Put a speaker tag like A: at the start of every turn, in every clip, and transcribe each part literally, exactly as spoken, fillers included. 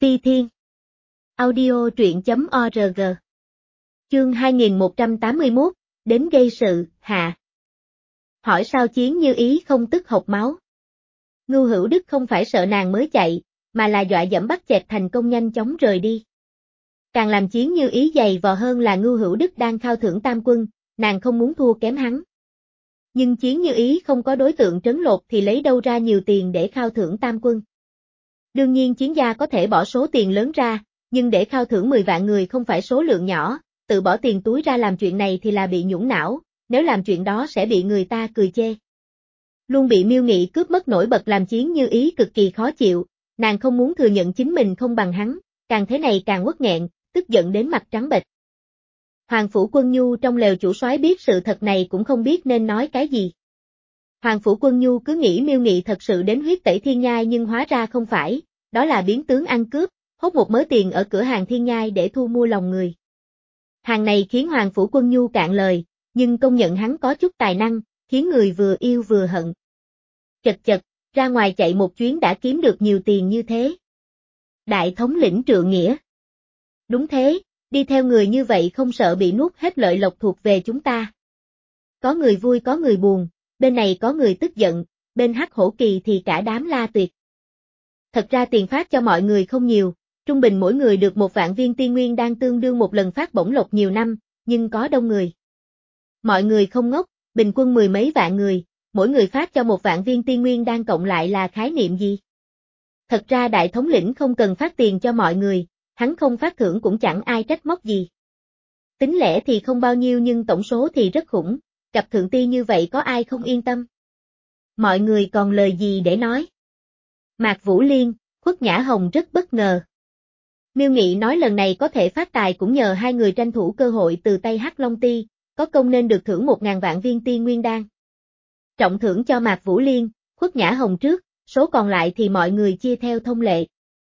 A: Ti Thiên. Audio truyện chấm org. Chương hai nghìn một trăm tám mươi mốt, đến gây sự, hạ. Hỏi sao Chiến Như Ý không tức hộc máu. Ngưu Hữu Đức không phải sợ nàng mới chạy, mà là dọa dẫm bắt chẹt thành công nhanh chóng rời đi. Càng làm Chiến Như Ý dày vò hơn là Ngưu Hữu Đức đang khao thưởng tam quân, nàng không muốn thua kém hắn. Nhưng Chiến Như Ý không có đối tượng trấn lột thì lấy đâu ra nhiều tiền để khao thưởng tam quân. Đương nhiên Chiến gia có thể bỏ số tiền lớn ra, nhưng để khao thưởng mười vạn người không phải số lượng nhỏ, tự bỏ tiền túi ra làm chuyện này thì là bị nhũng não, nếu làm chuyện đó sẽ bị người ta cười chê. Luôn bị Miêu Nghị cướp mất nổi bật làm Chiến Như Ý cực kỳ khó chịu, nàng không muốn thừa nhận chính mình không bằng hắn, càng thế này càng uất nghẹn, tức giận đến mặt trắng bệch. Hoàng Phủ Quân Nhu trong lều chủ soái biết sự thật này cũng không biết nên nói cái gì. Hoàng Phủ Quân Nhu cứ nghĩ Miêu Nghị thật sự đến huyết tẩy thiên nhai nhưng hóa ra không phải, đó là biến tướng ăn cướp, hốt một mớ tiền ở cửa hàng thiên nhai để thu mua lòng người. Hàng này khiến Hoàng Phủ Quân Nhu cạn lời, nhưng công nhận hắn có chút tài năng, khiến người vừa yêu vừa hận. Chật chật, ra ngoài chạy một chuyến đã kiếm được nhiều tiền như thế. Đại thống lĩnh trượng nghĩa. Đúng thế, đi theo người như vậy không sợ bị nuốt hết lợi lộc thuộc về chúng ta. Có người vui có người buồn, bên này có người tức giận, bên Hắc Hổ Kỳ thì cả đám la tuyệt. Thật ra tiền phát cho mọi người không nhiều, trung bình mỗi người được một vạn viên tiên nguyên đan tương đương một lần phát bổng lộc nhiều năm, nhưng có đông người. Mọi người không ngốc, bình quân mười mấy vạn người, mỗi người phát cho một vạn viên tiên nguyên đan cộng lại là khái niệm gì? Thật ra đại thống lĩnh không cần phát tiền cho mọi người, hắn không phát thưởng cũng chẳng ai trách móc gì. Tính lẻ thì không bao nhiêu nhưng tổng số thì rất khủng, gặp thượng ti như vậy có ai không yên tâm? Mọi người còn lời gì để nói? Mạc Vũ Liên, Khuất Nhã Hồng rất bất ngờ. Miêu Nghị nói lần này có thể phát tài cũng nhờ hai người tranh thủ cơ hội từ tay Hắc Long Ti, có công nên được thưởng một ngàn vạn viên tiên nguyên đan. Trọng thưởng cho Mạc Vũ Liên, Khuất Nhã Hồng trước, số còn lại thì mọi người chia theo thông lệ.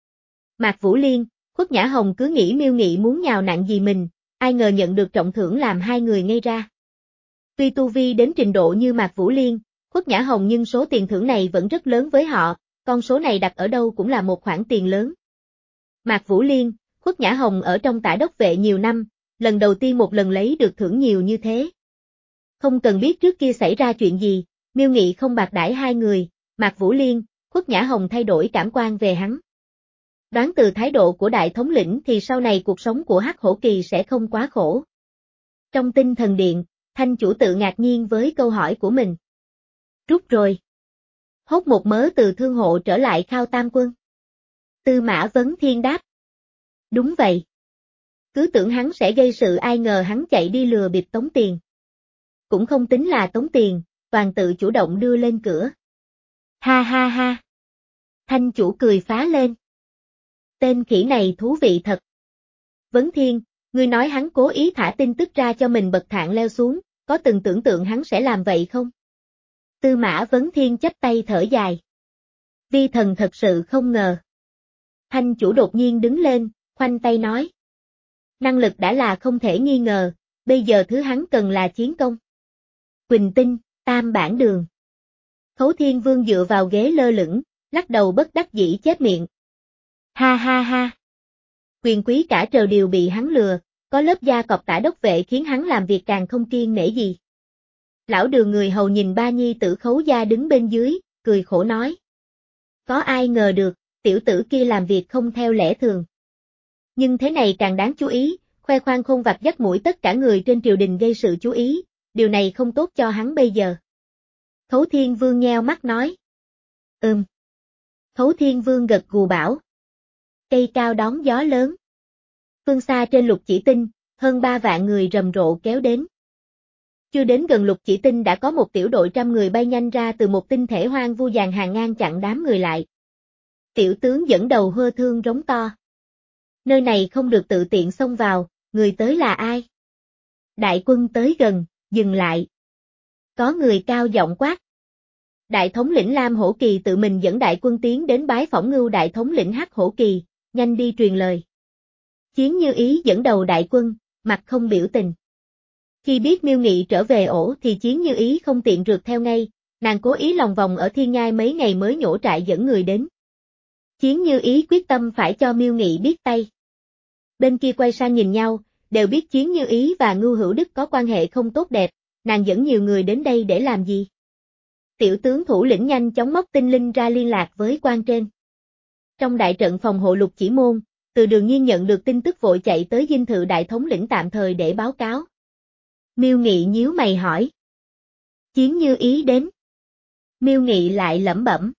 A: Mạc Vũ Liên, Khuất Nhã Hồng cứ nghĩ Miêu Nghị muốn nhào nặn gì mình, ai ngờ nhận được trọng thưởng làm hai người ngây ra. Tuy tu vi đến trình độ như Mạc Vũ Liên, Khuất Nhã Hồng nhưng số tiền thưởng này vẫn rất lớn với họ, con số này đặt ở đâu cũng là một khoản tiền lớn. Mạc Vũ Liên, Khuất Nhã Hồng ở trong tả đốc vệ nhiều năm, lần đầu tiên một lần lấy được thưởng nhiều như thế. Không cần biết trước kia xảy ra chuyện gì, Miêu Nghị không bạc đãi hai người, Mạc Vũ Liên, Khuất Nhã Hồng thay đổi cảm quan về hắn. Đoán từ thái độ của đại thống lĩnh thì sau này cuộc sống của Hắc Hổ Kỳ sẽ không quá khổ. Trong tinh thần điện, Thanh chủ tự ngạc nhiên với câu hỏi của mình. Rút rồi. Hốt một mớ từ thương hộ trở lại khao tam quân. Tư Mã Vấn Thiên đáp. Đúng vậy. Cứ tưởng hắn sẽ gây sự ai ngờ hắn chạy đi lừa bịp tống tiền. Cũng không tính là tống tiền, toàn tự chủ động đưa lên cửa. Ha ha ha. Thanh chủ cười phá lên. Tên khỉ này thú vị thật. Vấn Thiên, ngươi nói hắn cố ý thả tin tức ra cho mình bậc thang leo xuống, có từng tưởng tượng hắn sẽ làm vậy không? Tư Mã Vấn Thiên chắp tay thở dài. Vi thần thật sự không ngờ. Thanh chủ đột nhiên đứng lên, khoanh tay nói. Năng lực đã là không thể nghi ngờ, bây giờ thứ hắn cần là chiến công. Quỳnh Tinh, Tam Bản Đường. Khấu Thiên Vương dựa vào ghế lơ lửng, lắc đầu bất đắc dĩ chép miệng. Ha ha ha. Quyền quý cả trời đều bị hắn lừa, có lớp da cọp tả đốc vệ khiến hắn làm việc càng không kiêng nể gì. Lão Đường người hầu nhìn ba nhi tử Khấu gia đứng bên dưới, cười khổ nói. Có ai ngờ được, tiểu tử kia làm việc không theo lẽ thường. Nhưng thế này càng đáng chú ý, khoe khoang khôn vặt dắt mũi tất cả người trên triều đình gây sự chú ý, điều này không tốt cho hắn bây giờ. Khấu Thiên Vương nheo mắt nói. Ừm. Khấu Thiên Vương gật gù bảo. Cây cao đón gió lớn. Phương xa trên Lục Chỉ Tinh, hơn ba vạn người rầm rộ kéo đến. Chưa đến gần Lục Chỉ Tinh đã có một tiểu đội trăm người bay nhanh ra từ một tinh thể hoang vu dàn hàng ngang chặn đám người lại. Tiểu tướng dẫn đầu hơ thương rống to. Nơi này không được tự tiện xông vào, người tới là ai? Đại quân tới gần, dừng lại. Có người cao giọng quát. Đại thống lĩnh Lam Hổ Kỳ tự mình dẫn đại quân tiến đến bái phỏng Ngưu đại thống lĩnh Hắc Hổ Kỳ, nhanh đi truyền lời. Chiến Như Ý dẫn đầu đại quân, mặt không biểu tình. Khi biết Miêu Nghị trở về ổ thì Chiến Như Ý không tiện rượt theo ngay, nàng cố ý lòng vòng ở thiên nhai mấy ngày mới nhổ trại dẫn người đến. Chiến Như Ý quyết tâm phải cho Miêu Nghị biết tay. Bên kia quay sang nhìn nhau, đều biết Chiến Như Ý và Ngưu Hữu Đức có quan hệ không tốt đẹp, nàng dẫn nhiều người đến đây để làm gì? Tiểu tướng thủ lĩnh nhanh chóng móc tinh linh ra liên lạc với quan trên. Trong đại trận phòng hộ Lục Chỉ Môn, Từ Đường Nhiên nhận được tin tức vội chạy tới dinh thự đại thống lĩnh tạm thời để báo cáo. Miêu Nghị nhíu mày hỏi. Chiến Như Ý đến. Miêu Nghị lại lẩm bẩm.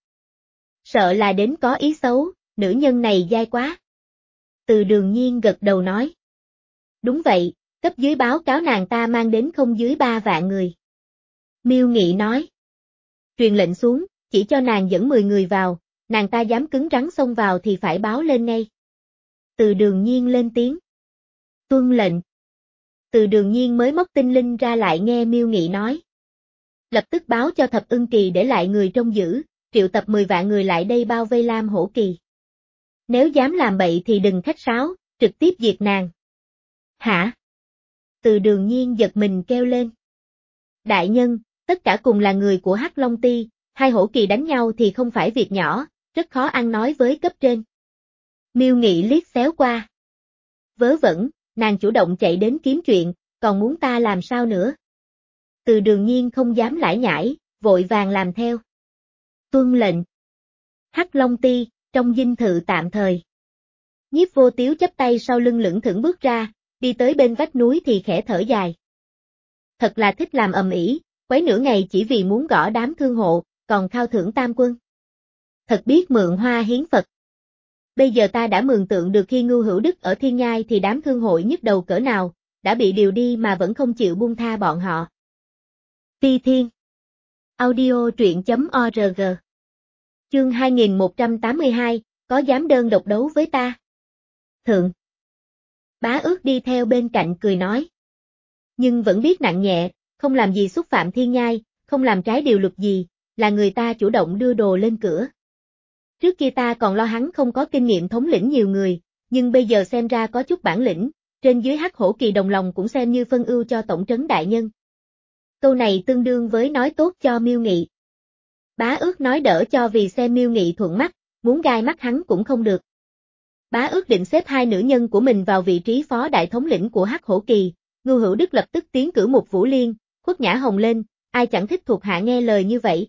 A: Sợ là đến có ý xấu, nữ nhân này dai quá. Từ Đường Nhiên gật đầu nói. Đúng vậy, cấp dưới báo cáo nàng ta mang đến không dưới ba vạn người. Miêu Nghị nói. Truyền lệnh xuống, chỉ cho nàng dẫn mười người vào, nàng ta dám cứng rắn xông vào thì phải báo lên ngay. Từ Đường Nhiên lên tiếng. Tuân lệnh. Từ Đường Nhiên mới móc tinh linh ra lại nghe Miêu Nghị nói. Lập tức báo cho Thập Ưng Kỳ để lại người trông giữ, triệu tập mười vạn người lại đây bao vây Lam Hổ Kỳ. Nếu dám làm bậy thì đừng khách sáo, trực tiếp diệt nàng. Hả? Từ Đường Nhiên giật mình kêu lên. Đại nhân, tất cả cùng là người của Hắc Long Ti, hai hổ kỳ đánh nhau thì không phải việc nhỏ, rất khó ăn nói với cấp trên. Miêu Nghị liếc xéo qua. Vớ vẩn, nàng chủ động chạy đến kiếm chuyện, còn muốn ta làm sao nữa? Từ Đường Nhiên không dám lải nhải, vội vàng làm theo. Tuân lệnh. Hắc Long Ti, trong dinh thự tạm thời. Nhiếp Vô Tiếu chắp tay sau lưng lững thững bước ra, đi tới bên vách núi thì khẽ thở dài. Thật là thích làm ầm ĩ, quấy nửa ngày chỉ vì muốn gõ đám thương hộ, còn khao thưởng tam quân. Thật biết mượn hoa hiến Phật. Bây giờ ta đã mường tượng được khi Ngưu Hữu Đức ở Thiên Nhai thì đám thương hội nhức đầu cỡ nào, đã bị điều đi mà vẫn không chịu buông tha bọn họ. Phi Thiên. Audio truyện chấm org. Chương hai nghìn một trăm tám mươi hai, có dám đơn độc đấu với ta? Thượng. Bá Ước đi theo bên cạnh cười nói. Nhưng vẫn biết nặng nhẹ, không làm gì xúc phạm Thiên Nhai, không làm trái điều luật gì, là người ta chủ động đưa đồ lên cửa. Trước kia ta còn lo hắn không có kinh nghiệm thống lĩnh nhiều người, nhưng bây giờ xem ra có chút bản lĩnh, trên dưới Hắc Hổ Kỳ đồng lòng cũng xem như phân ưu cho tổng trấn đại nhân. Câu này tương đương với nói tốt cho Miêu Nghị. Bá Ước nói đỡ cho vì xem Miêu Nghị thuận mắt, muốn gai mắt hắn cũng không được. Bá Ước định xếp hai nữ nhân của mình vào vị trí phó đại thống lĩnh của Hắc Hổ Kỳ, Ngưu Hữu Đức lập tức tiến cử một Vũ Liên, Khuất Nhã Hồng lên, ai chẳng thích thuộc hạ nghe lời như vậy.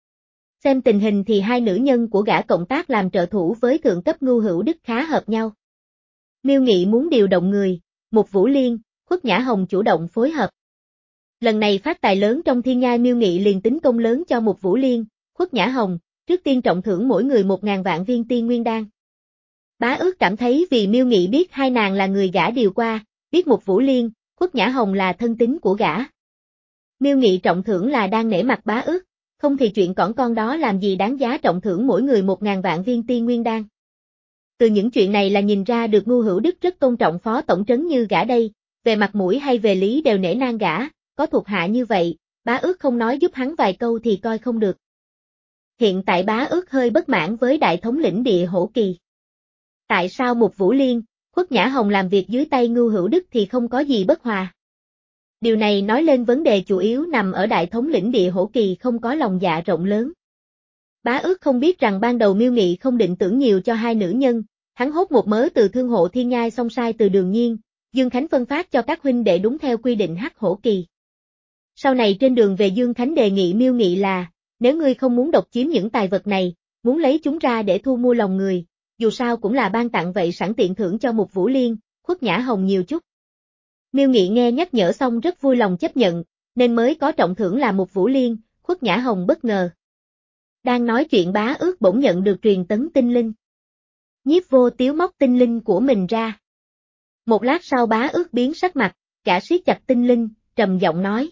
A: Xem tình hình thì hai nữ nhân của gã cộng tác làm trợ thủ với thượng cấp Ngưu Hữu Đức khá hợp nhau. Miêu Nghị muốn điều động người, một Vũ Liên, Khuất Nhã Hồng chủ động phối hợp. Lần này phát tài lớn trong Thiên Nhai, Miêu Nghị liền tính công lớn cho một Vũ Liên, Khuất Nhã Hồng, trước tiên trọng thưởng mỗi người một ngàn vạn viên tiên nguyên đan. Bá Ước cảm thấy vì Miêu Nghị biết hai nàng là người gã điều qua, biết một Vũ Liên, Khuất Nhã Hồng là thân tín của gã. Miêu Nghị trọng thưởng là đang nể mặt Bá Ước, không thì chuyện cỏn con đó làm gì đáng giá trọng thưởng mỗi người một ngàn vạn viên tiên nguyên đan. Từ những chuyện này là nhìn ra được Ngưu Hữu Đức rất tôn trọng phó tổng trấn như gã đây, về mặt mũi hay về lý đều nể nang gã, có thuộc hạ như vậy, Bá Ước không nói giúp hắn vài câu thì coi không được. Hiện tại Bá Ước hơi bất mãn với đại thống lĩnh Địa Hổ Kỳ. Tại sao một Vũ Liên, Khuất Nhã Hồng làm việc dưới tay Ngưu Hữu Đức thì không có gì bất hòa? Điều này nói lên vấn đề chủ yếu nằm ở đại thống lĩnh Địa Hổ Kỳ không có lòng dạ rộng lớn. Bá Ước không biết rằng ban đầu Miêu Nghị không định tưởng nhiều cho hai nữ nhân, hắn hốt một mớ từ thương hộ Thiên Nhai xong sai Từ Đường Nhiên, Dương Khánh phân phát cho các huynh đệ đúng theo quy định Hắc Hổ Kỳ. Sau này trên đường về Dương Khánh đề nghị Miêu Nghị là, nếu ngươi không muốn độc chiếm những tài vật này, muốn lấy chúng ra để thu mua lòng người, dù sao cũng là ban tặng vậy sẵn tiện thưởng cho một Vũ Liên, Khuất Nhã Hồng nhiều chút. Miêu Nghị nghe nhắc nhở xong rất vui lòng chấp nhận, nên mới có trọng thưởng là một Vũ Liên, Khuất Nhã Hồng bất ngờ. Đang nói chuyện Bá Ước bỗng nhận được truyền tấn tinh linh. Nhiếp Vô Tiếu móc tinh linh của mình ra. Một lát sau Bá Ước biến sắc mặt, cả siết chặt tinh linh, trầm giọng nói.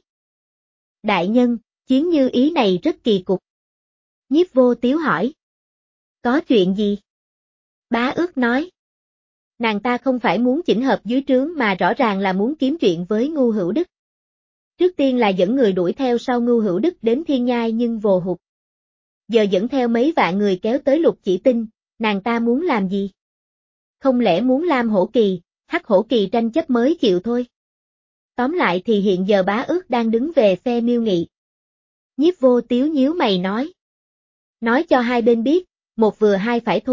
A: Đại nhân, Chiến Như Ý này rất kỳ cục. Nhiếp Vô Tiếu hỏi. Có chuyện gì? Bá Ước nói. Nàng ta không phải muốn chỉnh hợp dưới trướng mà rõ ràng là muốn kiếm chuyện với Ngưu Hữu Đức. Trước tiên là dẫn người đuổi theo sau Ngưu Hữu Đức đến Thiên Nhai nhưng vồ hụt. Giờ dẫn theo mấy vạn người kéo tới Lục Chỉ Tinh, nàng ta muốn làm gì? Không lẽ muốn Lam Hổ Kỳ, Hắc Hổ Kỳ tranh chấp mới chịu thôi? Tóm lại thì hiện giờ Bá Ước đang đứng về phe Miêu Nghị. Nhiếp Vô Tiếu nhíu mày nói. Nói cho hai bên biết, một vừa hai phải thôi,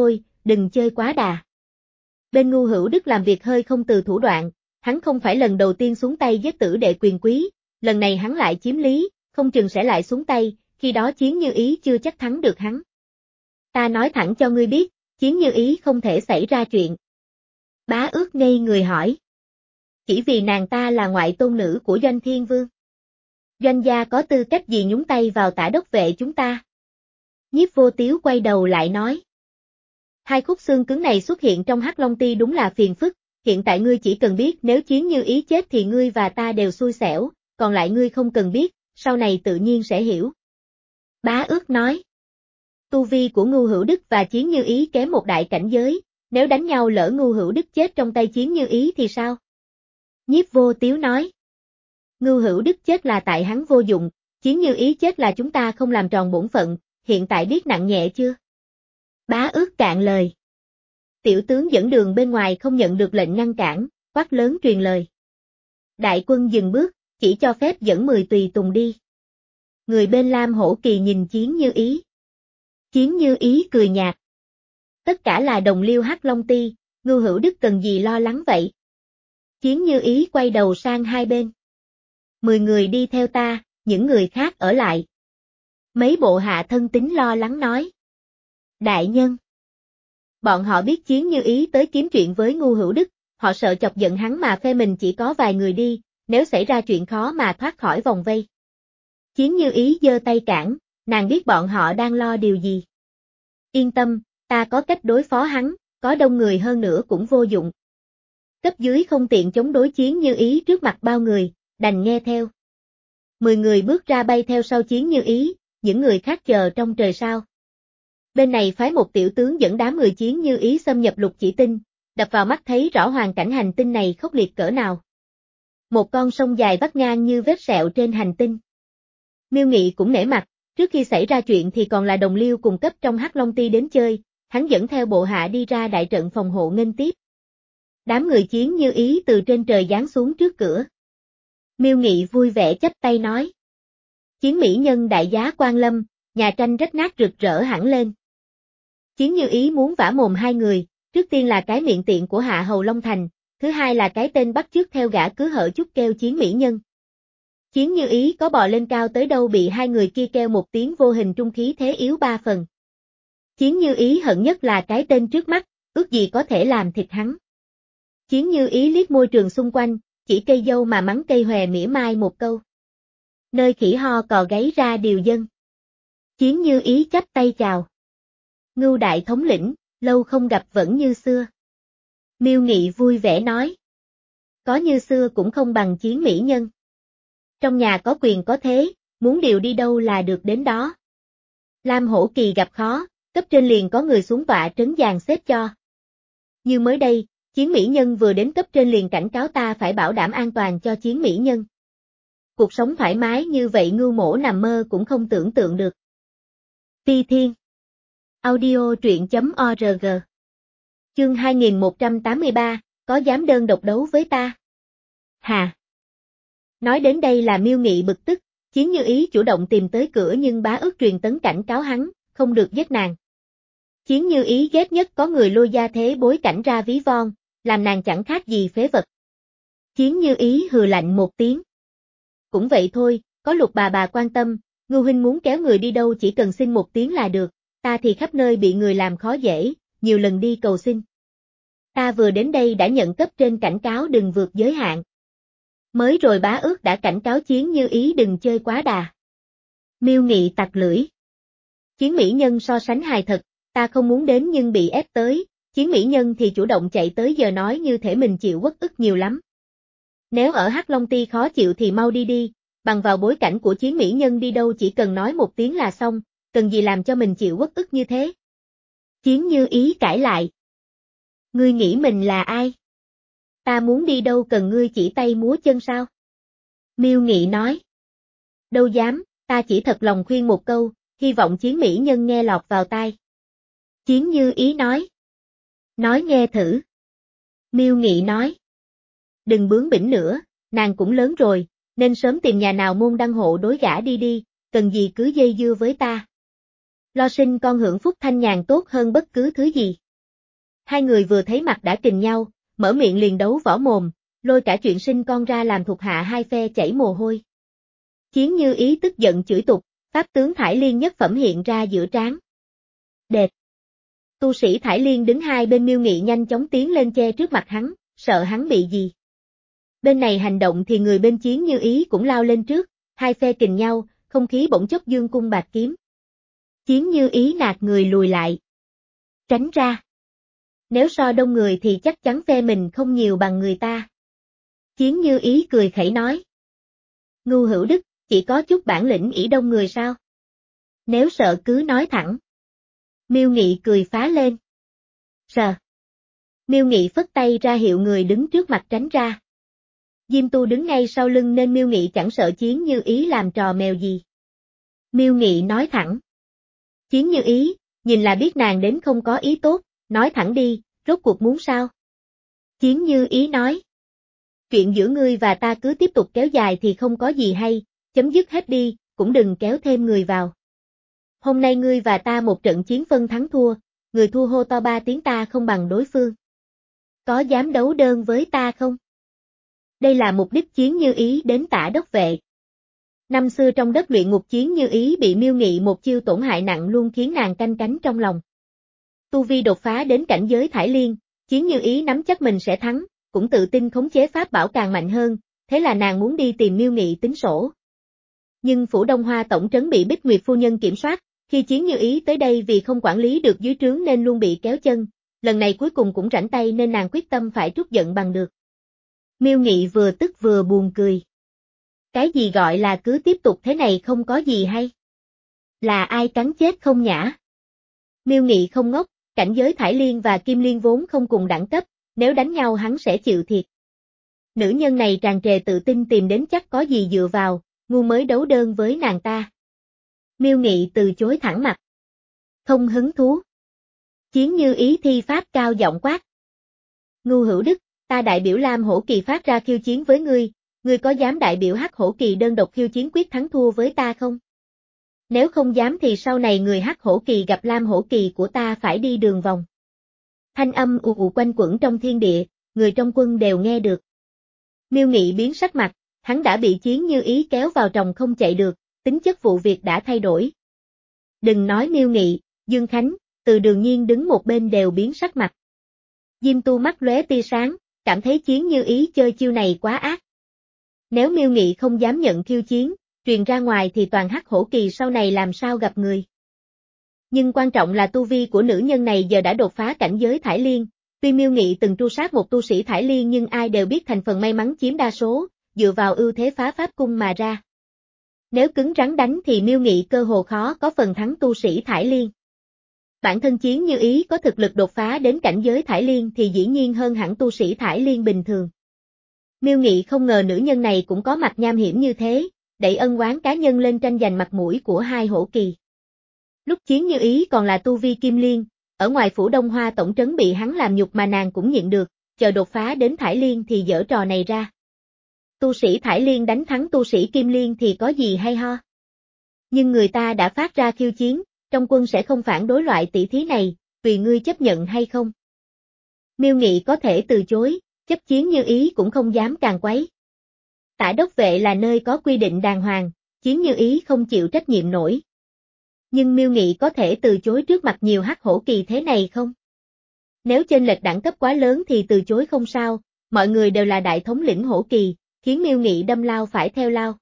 A: đừng chơi quá đà. Bên Ngưu Hữu Đức làm việc hơi không từ thủ đoạn, hắn không phải lần đầu tiên xuống tay giết tử đệ quyền quý, lần này hắn lại chiếm lý, không chừng sẽ lại xuống tay, khi đó Chiến Như Ý chưa chắc thắng được hắn. Ta nói thẳng cho ngươi biết, Chiến Như Ý không thể xảy ra chuyện. Bá Ước ngây người hỏi. Chỉ vì nàng ta là ngoại tôn nữ của Doanh Thiên Vương. Doanh gia có tư cách gì nhúng tay vào Tả Đốc vệ chúng ta? Nhiếp Vô Tiếu quay đầu lại nói. Hai khúc xương cứng này xuất hiện trong Hắc Long Ti đúng là phiền phức, hiện tại ngươi chỉ cần biết nếu Chiến Như Ý chết thì ngươi và ta đều xui xẻo, còn lại ngươi không cần biết, sau này tự nhiên sẽ hiểu. Bá Ước nói. Tu vi của Ngưu Hữu Đức và Chiến Như Ý kém một đại cảnh giới, nếu đánh nhau lỡ Ngưu Hữu Đức chết trong tay Chiến Như Ý thì sao? Nhiếp Vô Tiếu nói. Ngưu Hữu Đức chết là tại hắn vô dụng, Chiến Như Ý chết là chúng ta không làm tròn bổn phận, hiện tại biết nặng nhẹ chưa? Bá Ước cạn lời. Tiểu tướng dẫn đường bên ngoài không nhận được lệnh ngăn cản, quát lớn truyền lời. Đại quân dừng bước, chỉ cho phép dẫn mười tùy tùng đi. Người bên Lam Hổ Kỳ nhìn Chiến Như Ý. Chiến Như Ý cười nhạt. Tất cả là đồng liêu Hắc Long Ti, Ngưu Hữu Đức cần gì lo lắng vậy? Chiến Như Ý quay đầu sang hai bên. Mười người đi theo ta, những người khác ở lại. Mấy bộ hạ thân tín lo lắng nói. Đại nhân. Bọn họ biết Chiến Như Ý tới kiếm chuyện với Ngưu Hữu Đức, họ sợ chọc giận hắn mà phe mình chỉ có vài người đi, nếu xảy ra chuyện khó mà thoát khỏi vòng vây. Chiến Như Ý giơ tay cản, nàng biết bọn họ đang lo điều gì. Yên tâm, ta có cách đối phó hắn, có đông người hơn nữa cũng vô dụng. Cấp dưới không tiện chống đối Chiến Như Ý trước mặt bao người, đành nghe theo. Mười người bước ra bay theo sau Chiến Như Ý, những người khác chờ trong trời sao. Bên này phái một tiểu tướng dẫn đám người Chiến Như Ý xâm nhập Lục Chỉ Tinh, đập vào mắt thấy rõ hoàn cảnh hành tinh này khốc liệt cỡ nào. Một con sông dài vắt ngang như vết sẹo trên hành tinh. Miêu Nghị cũng nể mặt, trước khi xảy ra chuyện thì còn là đồng liêu cùng cấp trong Hắc Long Ti đến chơi, hắn dẫn theo bộ hạ đi ra đại trận phòng hộ nghênh tiếp. Đám người Chiến Như Ý từ trên trời giáng xuống trước cửa. Miêu Nghị vui vẻ chắp tay nói. Chiến mỹ nhân đại giá quan lâm, nhà tranh rách nát rực rỡ hẳn lên. Chiến Như Ý muốn vả mồm hai người, trước tiên là cái miệng tiện của Hạ Hầu Long Thành, thứ hai là cái tên bắt chước theo gã cứ hở chút kêu Chiến mỹ nhân. Chiến Như Ý có bò lên cao tới đâu bị hai người kia kêu một tiếng vô hình trung khí thế yếu ba phần. Chiến Như Ý hận nhất là cái tên trước mắt, ước gì có thể làm thịt hắn. Chiến Như Ý liếc môi trường xung quanh, chỉ cây dâu mà mắng cây hòe mỉa mai một câu. Nơi khỉ ho cò gáy ra điều dân. Chiến Như Ý chắp tay chào. Ngưu đại thống lĩnh, lâu không gặp vẫn như xưa. Miêu Nghị vui vẻ nói. Có như xưa cũng không bằng Chiến mỹ nhân. Trong nhà có quyền có thế, muốn điều đi đâu là được đến đó. Lam Hổ Kỳ gặp khó, cấp trên liền có người xuống tọa trấn dàn xếp cho. Như mới đây, Chiến mỹ nhân vừa đến cấp trên liền cảnh cáo ta phải bảo đảm an toàn cho Chiến mỹ nhân. Cuộc sống thoải mái như vậy Ngưu mổ nằm mơ cũng không tưởng tượng được. Phi Thiên Audio truyện chấm org Chương hai nghìn một trăm tám mươi ba, có dám đơn độc đấu với ta? Hà! Nói đến đây là Miêu Nghị bực tức, Chiến Như Ý chủ động tìm tới cửa nhưng Bá Ước truyền tấn cảnh cáo hắn, không được giết nàng. Chiến Như Ý ghét nhất có người lôi gia thế bối cảnh ra ví von, làm nàng chẳng khác gì phế vật. Chiến Như Ý hừ lạnh một tiếng. Cũng vậy thôi, có Lục bà bà quan tâm, Ngưu huynh muốn kéo người đi đâu chỉ cần xin một tiếng là được, ta thì khắp nơi bị người làm khó dễ, nhiều lần đi cầu xin. Ta vừa đến đây đã nhận cấp trên cảnh cáo đừng vượt giới hạn. Mới rồi Bá Ước đã cảnh cáo Chiến Như Ý đừng chơi quá đà. Miêu Nghị tặc lưỡi. Chiến mỹ nhân so sánh hài thật, ta không muốn đến nhưng bị ép tới, Chiến mỹ nhân thì chủ động chạy tới giờ nói như thể mình chịu uất ức nhiều lắm. Nếu ở Hắc Long Ti khó chịu thì mau đi đi, bằng vào bối cảnh của Chiến mỹ nhân đi đâu chỉ cần nói một tiếng là xong, cần gì làm cho mình chịu uất ức như thế. Chiến Như Ý cãi lại. Ngươi nghĩ mình là ai? Ta muốn đi đâu cần ngươi chỉ tay múa chân sao? Miêu Nghị nói. Đâu dám, ta chỉ thật lòng khuyên một câu, hy vọng Chiến mỹ nhân nghe lọt vào tai. Chiến Như Ý nói. Nói nghe thử. Miêu Nghị nói. Đừng bướng bỉnh nữa, nàng cũng lớn rồi, nên sớm tìm nhà nào môn đăng hộ đối gả đi đi, cần gì cứ dây dưa với ta. Lo sinh con hưởng phúc thanh nhàn tốt hơn bất cứ thứ gì. Hai người vừa thấy mặt đã kình nhau, mở miệng liền đấu võ mồm, lôi cả chuyện sinh con ra làm thuộc hạ hai phe chảy mồ hôi. Chiến Như Ý tức giận chửi tục, pháp tướng Thải Liên nhất phẩm hiện ra giữa trán. Đệt! Tu sĩ Thải Liên đứng hai bên Miêu Nghị nhanh chóng tiến lên che trước mặt hắn, sợ hắn bị gì. Bên này hành động thì người bên Chiến Như Ý cũng lao lên trước, hai phe kình nhau, không khí bỗng chốc dương cung bạc kiếm. Chiến Như Ý nạt người lùi lại. Tránh ra. Nếu so đông người thì chắc chắn phe mình không nhiều bằng người ta. Chiến Như Ý cười khẩy nói. Ngưu Hữu Đức, chỉ có chút bản lĩnh ỷ đông người sao? Nếu sợ cứ nói thẳng. Miêu Nghị cười phá lên. Sờ. Miêu Nghị phất tay ra hiệu người đứng trước mặt tránh ra. Diêm Tu đứng ngay sau lưng nên Miêu Nghị chẳng sợ Chiến Như Ý làm trò mèo gì. Miêu Nghị nói thẳng. Chiến Như Ý, nhìn là biết nàng đến không có ý tốt, nói thẳng đi, rốt cuộc muốn sao? Chiến Như Ý nói. Chuyện giữa ngươi và ta cứ tiếp tục kéo dài thì không có gì hay, chấm dứt hết đi, cũng đừng kéo thêm người vào. Hôm nay ngươi và ta một trận chiến phân thắng thua, người thua hô to ba tiếng ta không bằng đối phương. Có dám đấu đơn với ta không? Đây là mục đích Chiến Như Ý đến Tả Đốc Vệ. Năm xưa trong đất luyện ngục Chiến Như Ý bị Miêu Nghị một chiêu tổn hại nặng luôn khiến nàng canh cánh trong lòng. Tu vi đột phá đến cảnh giới Thải Liên, Chiến Như Ý nắm chắc mình sẽ thắng, cũng tự tin khống chế pháp bảo càng mạnh hơn, thế là nàng muốn đi tìm Miêu Nghị tính sổ. Nhưng Phủ Đông Hoa tổng trấn bị Bích Nguyệt phu nhân kiểm soát, khi Chiến Như Ý tới đây vì không quản lý được dưới trướng nên luôn bị kéo chân, lần này cuối cùng cũng rảnh tay nên nàng quyết tâm phải trút giận bằng được. Miêu Nghị vừa tức vừa buồn cười. Cái gì gọi là cứ tiếp tục thế này không có gì hay? Là ai cắn chết không nhã? Miêu Nghị không ngốc, cảnh giới Thải Liên và Kim Liên vốn không cùng đẳng cấp, nếu đánh nhau hắn sẽ chịu thiệt. Nữ nhân này tràn trề tự tin tìm đến chắc có gì dựa vào, ngu mới đấu đơn với nàng ta. Miêu Nghị từ chối thẳng mặt. Không hứng thú. Chiến Như Ý thi pháp cao giọng quát. Ngưu Hữu Đức, ta đại biểu Lam Hổ Kỳ phát ra khiêu chiến với ngươi, ngươi có dám đại biểu Hắc Hổ Kỳ đơn độc khiêu chiến quyết thắng thua với ta không? Nếu không dám thì sau này người Hắc Hổ Kỳ gặp Lam Hổ Kỳ của ta phải đi đường vòng. Thanh âm ù ù quanh quẩn trong thiên địa, người trong quân đều nghe được. Miêu Nghị biến sắc mặt, hắn đã bị Chiến Như Ý kéo vào tròng không chạy được, tính chất vụ việc đã thay đổi. Đừng nói Miêu Nghị, Dương Khánh, Từ Đường Nhiên đứng một bên đều biến sắc mặt. Diêm Tu mắt lóe tia sáng, cảm thấy Chiến Như Ý chơi chiêu này quá ác. Nếu Miêu Nghị không dám nhận khiêu chiến, truyền ra ngoài thì toàn Hắc Hổ Kỳ sau này làm sao gặp người. Nhưng quan trọng là tu vi của nữ nhân này giờ đã đột phá cảnh giới Thải Liên, tuy Miêu Nghị từng tru sát một tu sĩ Thải Liên nhưng ai đều biết thành phần may mắn chiếm đa số, dựa vào ưu thế phá pháp cung mà ra. Nếu cứng rắn đánh thì Miêu Nghị cơ hồ khó có phần thắng tu sĩ Thải Liên. Bản thân Chiến Như Ý có thực lực đột phá đến cảnh giới Thải Liên thì dĩ nhiên hơn hẳn tu sĩ Thải Liên bình thường. Miêu Nghị không ngờ nữ nhân này cũng có mặt nham hiểm như thế, đẩy ân oán cá nhân lên tranh giành mặt mũi của hai hổ kỳ. Lúc Chiến Như Ý còn là tu vi Kim Liên, ở ngoài Phủ Đông Hoa tổng trấn bị hắn làm nhục mà nàng cũng nhịn được, chờ đột phá đến Thải Liên thì dở trò này ra. Tu sĩ Thải Liên đánh thắng tu sĩ Kim Liên thì có gì hay ho. Nhưng người ta đã phát ra khiêu chiến, trong quân sẽ không phản đối loại tỷ thí này, tùy ngươi chấp nhận hay không. Miêu Nghị có thể từ chối, chấp Chiến Như Ý cũng không dám càng quấy. Tả Đốc Vệ là nơi có quy định đàng hoàng, Chiến Như Ý không chịu trách nhiệm nổi. Nhưng Miêu Nghị có thể từ chối trước mặt nhiều Hắc Hổ Kỳ thế này không? Nếu chênh lệch đẳng cấp quá lớn thì từ chối không sao, mọi người đều là đại thống lĩnh Hổ Kỳ, khiến Miêu Nghị đâm lao phải theo lao.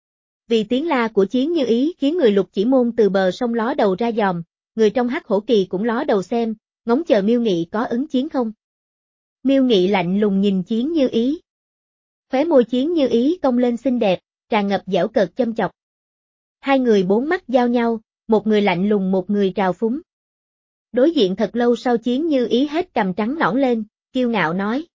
A: Vì tiếng la của Chiến Như Ý khiến người Lục Chỉ Môn từ bờ sông ló đầu ra dòm, người trong Hắc Hổ Kỳ cũng ló đầu xem, ngóng chờ Miêu Nghị có ứng chiến không. Miêu Nghị lạnh lùng nhìn Chiến Như Ý. Khóe môi Chiến Như Ý cong lên xinh đẹp, tràn ngập giễu cợt châm chọc. Hai người bốn mắt giao nhau, một người lạnh lùng một người trào phúng. Đối diện thật lâu sau Chiến Như Ý hết cằm trắng nõn lên, kiêu ngạo nói.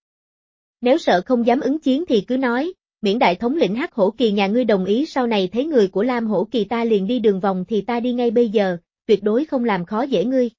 A: Nếu sợ không dám ứng chiến thì cứ nói, miễn đại thống lĩnh Hắc Hổ Kỳ nhà ngươi đồng ý sau này thấy người của Lam Hổ Kỳ ta liền đi đường vòng thì ta đi ngay bây giờ, tuyệt đối không làm khó dễ ngươi.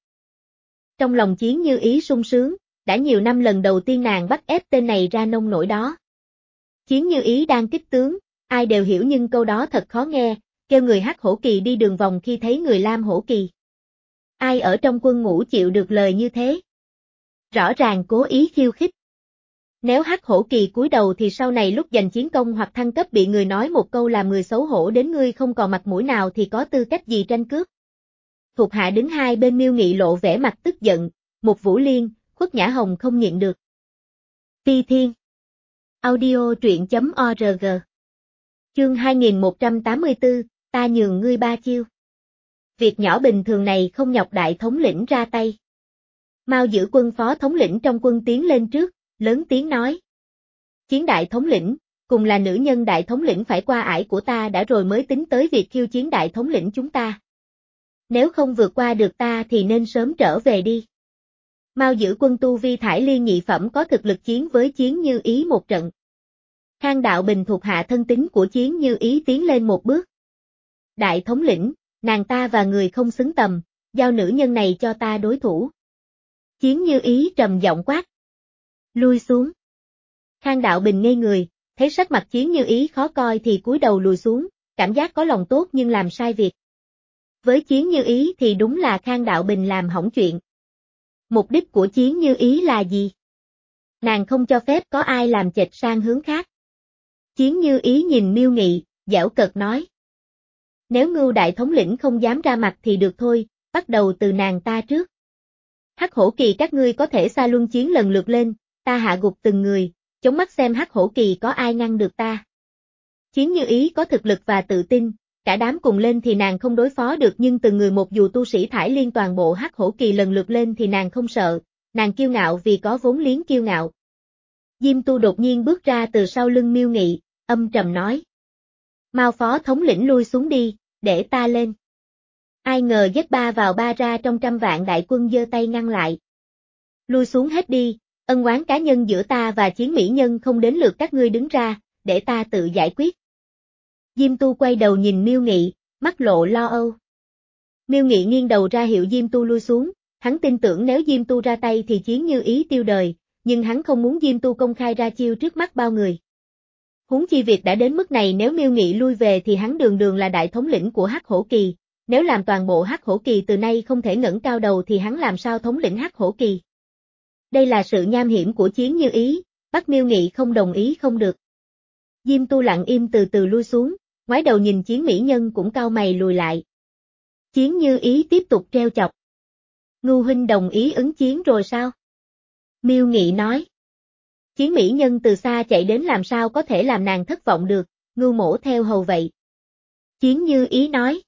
A: Trong lòng Chiến Như Ý sung sướng, đã nhiều năm lần đầu tiên nàng bắt ép tên này ra nông nổi đó. Chiến Như Ý đang kích tướng, ai đều hiểu nhưng câu đó thật khó nghe, kêu người Hắc Hổ Kỳ đi đường vòng khi thấy người Lam Hổ Kỳ. Ai ở trong quân ngũ chịu được lời như thế? Rõ ràng cố ý khiêu khích. Nếu Hắc Hổ Kỳ cúi đầu thì sau này lúc giành chiến công hoặc thăng cấp bị người nói một câu làm người xấu hổ đến ngươi không còn mặt mũi nào thì có tư cách gì tranh cướp. Thuộc hạ đứng hai bên Miêu Nghị lộ vẻ mặt tức giận, một Vũ Liên, Khuất Nhã Hồng không nhịn được. Phi Thiên. Audio truyện chấm org. Chương hai nghìn một trăm tám mươi tư, ta nhường ngươi ba chiêu. Việc nhỏ bình thường này không nhọc đại thống lĩnh ra tay. Mao Giữ Quân phó thống lĩnh trong quân tiến lên trước, lớn tiếng nói. Chiến đại thống lĩnh, cùng là nữ nhân đại thống lĩnh phải qua ải của ta đã rồi mới tính tới việc khiêu chiến đại thống lĩnh chúng ta. Nếu không vượt qua được ta thì nên sớm trở về đi. Mao Giữ Quân tu vi thải liên nhị phẩm có thực lực chiến với Chiến Như Ý một trận. Khang Đạo Bình thuộc hạ thân tín của Chiến Như Ý tiến lên một bước. Đại thống lĩnh, nàng ta và người không xứng tầm, giao nữ nhân này cho ta đối thủ. Chiến Như Ý trầm giọng quát. Lui xuống. Khang Đạo Bình ngây người, thấy sắc mặt Chiến Như Ý khó coi thì cúi đầu lùi xuống, cảm giác có lòng tốt nhưng làm sai việc. Với Chiến Như Ý thì đúng là Khang Đạo Bình làm hỏng chuyện. Mục đích của Chiến Như Ý là gì? Nàng không cho phép có ai làm chệch sang hướng khác. Chiến Như Ý nhìn Miêu Nghị, giễu cợt nói. Nếu Ngưu đại thống lĩnh không dám ra mặt thì được thôi, bắt đầu từ nàng ta trước. Hắc Hổ Kỳ các ngươi có thể xa luân chiến lần lượt lên, ta hạ gục từng người, chống mắt xem Hắc Hổ Kỳ có ai ngăn được ta. Chiến Như Ý có thực lực và tự tin, cả đám cùng lên thì nàng không đối phó được nhưng từng người một dù tu sĩ thải liên toàn bộ Hắc Hổ Kỳ lần lượt lên thì nàng không sợ, nàng kiêu ngạo vì có vốn liếng kiêu ngạo. Diêm Tu đột nhiên bước ra từ sau lưng Miêu Nghị, âm trầm nói. Mao phó thống lĩnh lui xuống đi, để ta lên. Ai ngờ dắt ba vào ba ra trong trăm vạn đại quân giơ tay ngăn lại. Lui xuống hết đi, ân oán cá nhân giữa ta và Chiến mỹ nhân không đến lượt các ngươi đứng ra, để ta tự giải quyết. Diêm Tu quay đầu nhìn Miêu Nghị, mắt lộ lo âu. Miêu Nghị nghiêng đầu ra hiệu Diêm Tu lui xuống, hắn tin tưởng nếu Diêm Tu ra tay thì Chiến Như Ý tiêu đời, nhưng hắn không muốn Diêm Tu công khai ra chiêu trước mắt bao người. Huống chi việc đã đến mức này nếu Miêu Nghị lui về thì hắn đường đường là đại thống lĩnh của Hắc Hổ Kỳ, nếu làm toàn bộ Hắc Hổ Kỳ từ nay không thể ngẩng cao đầu thì hắn làm sao thống lĩnh Hắc Hổ Kỳ. Đây là sự nham hiểm của Chiến Như Ý, bắt Miêu Nghị không đồng ý không được. Diêm Tu lặng im từ từ lui xuống, ngoái đầu nhìn Chiến mỹ nhân cũng cau mày lùi lại. Chiến Như Ý tiếp tục treo chọc. Ngưu huynh đồng ý ứng chiến rồi sao? Miêu Nghị nói. Chiến mỹ nhân từ xa chạy đến làm sao có thể làm nàng thất vọng được, Ngưu mổ theo hầu vậy. Chiến Như Ý nói.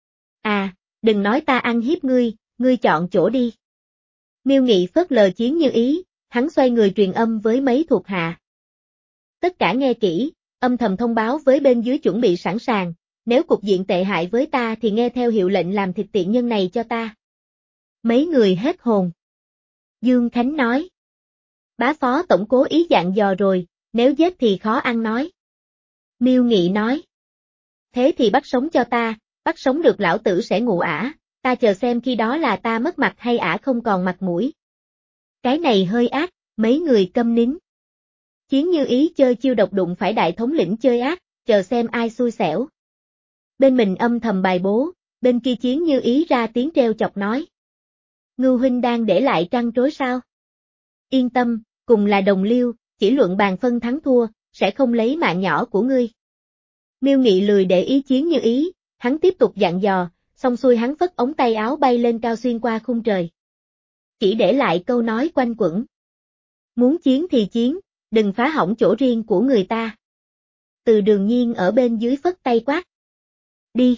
A: À, đừng nói ta ăn hiếp ngươi, ngươi chọn chỗ đi. Miêu Nghị phớt lờ Chiến Như Ý, hắn xoay người truyền âm với mấy thuộc hạ. Tất cả nghe kỹ, âm thầm thông báo với bên dưới chuẩn bị sẵn sàng, nếu cục diện tệ hại với ta thì nghe theo hiệu lệnh làm thịt tiện nhân này cho ta. Mấy người hết hồn. Dương Khánh nói. Bá phó tổng cố ý dặn dò rồi, nếu giết thì khó ăn nói. Miêu Nghị nói. Thế thì bắt sống cho ta, bắt sống được lão tử sẽ ngụ ả, ta chờ xem khi đó là ta mất mặt hay ả không còn mặt mũi. Cái này hơi ác, mấy người câm nín. Chiến Như Ý chơi chiêu độc đụng phải đại thống lĩnh chơi ác, chờ xem ai xui xẻo. Bên mình âm thầm bài bố, bên kia Chiến Như Ý ra tiếng treo chọc nói. Ngưu huynh đang để lại trăn trối sao? Yên tâm, cùng là đồng liêu, chỉ luận bàn phân thắng thua, sẽ không lấy mạng nhỏ của ngươi. Miêu Nghị lười để ý Chiến Như Ý, hắn tiếp tục dặn dò, xong xuôi hắn phất ống tay áo bay lên cao xuyên qua khung trời. Chỉ để lại câu nói quanh quẩn. Muốn chiến thì chiến, đừng phá hỏng chỗ riêng của người ta. Từ Đường Nhiên ở bên dưới phất tay quát. Đi.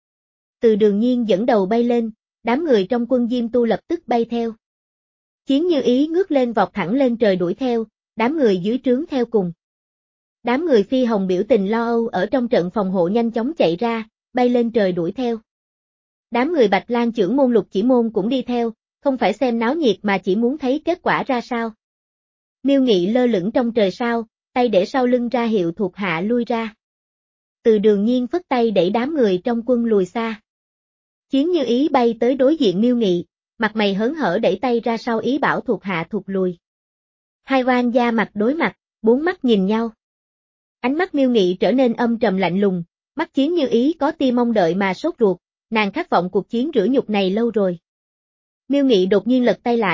A: Từ Đường Nhiên dẫn đầu bay lên, đám người trong quân Diêm Tu lập tức bay theo. Chiến Như Ý ngước lên vọt thẳng lên trời đuổi theo, đám người dưới trướng theo cùng. Đám người Phi Hồng biểu tình lo âu ở trong trận phòng hộ nhanh chóng chạy ra, bay lên trời đuổi theo. Đám người Bạch Lan trưởng môn Lục Chỉ Môn cũng đi theo, không phải xem náo nhiệt mà chỉ muốn thấy kết quả ra sao. Miêu Nghị lơ lửng trong trời sao, tay để sau lưng ra hiệu thuộc hạ lui ra. Từ Đường Nhiên phất tay đẩy đám người trong quân lùi xa. Chiến Như Ý bay tới đối diện Miêu Nghị, mặt mày hớn hở đẩy tay ra sau ý bảo thuộc hạ thụt lùi. Hai oan gia mặt đối mặt, bốn mắt nhìn nhau. Ánh mắt Miêu Nghị trở nên âm trầm lạnh lùng, mắt Chiến Như Ý có tia mong đợi mà sốt ruột, nàng khát vọng cuộc chiến rửa nhục này lâu rồi. Miêu Nghị đột nhiên lật tay lại,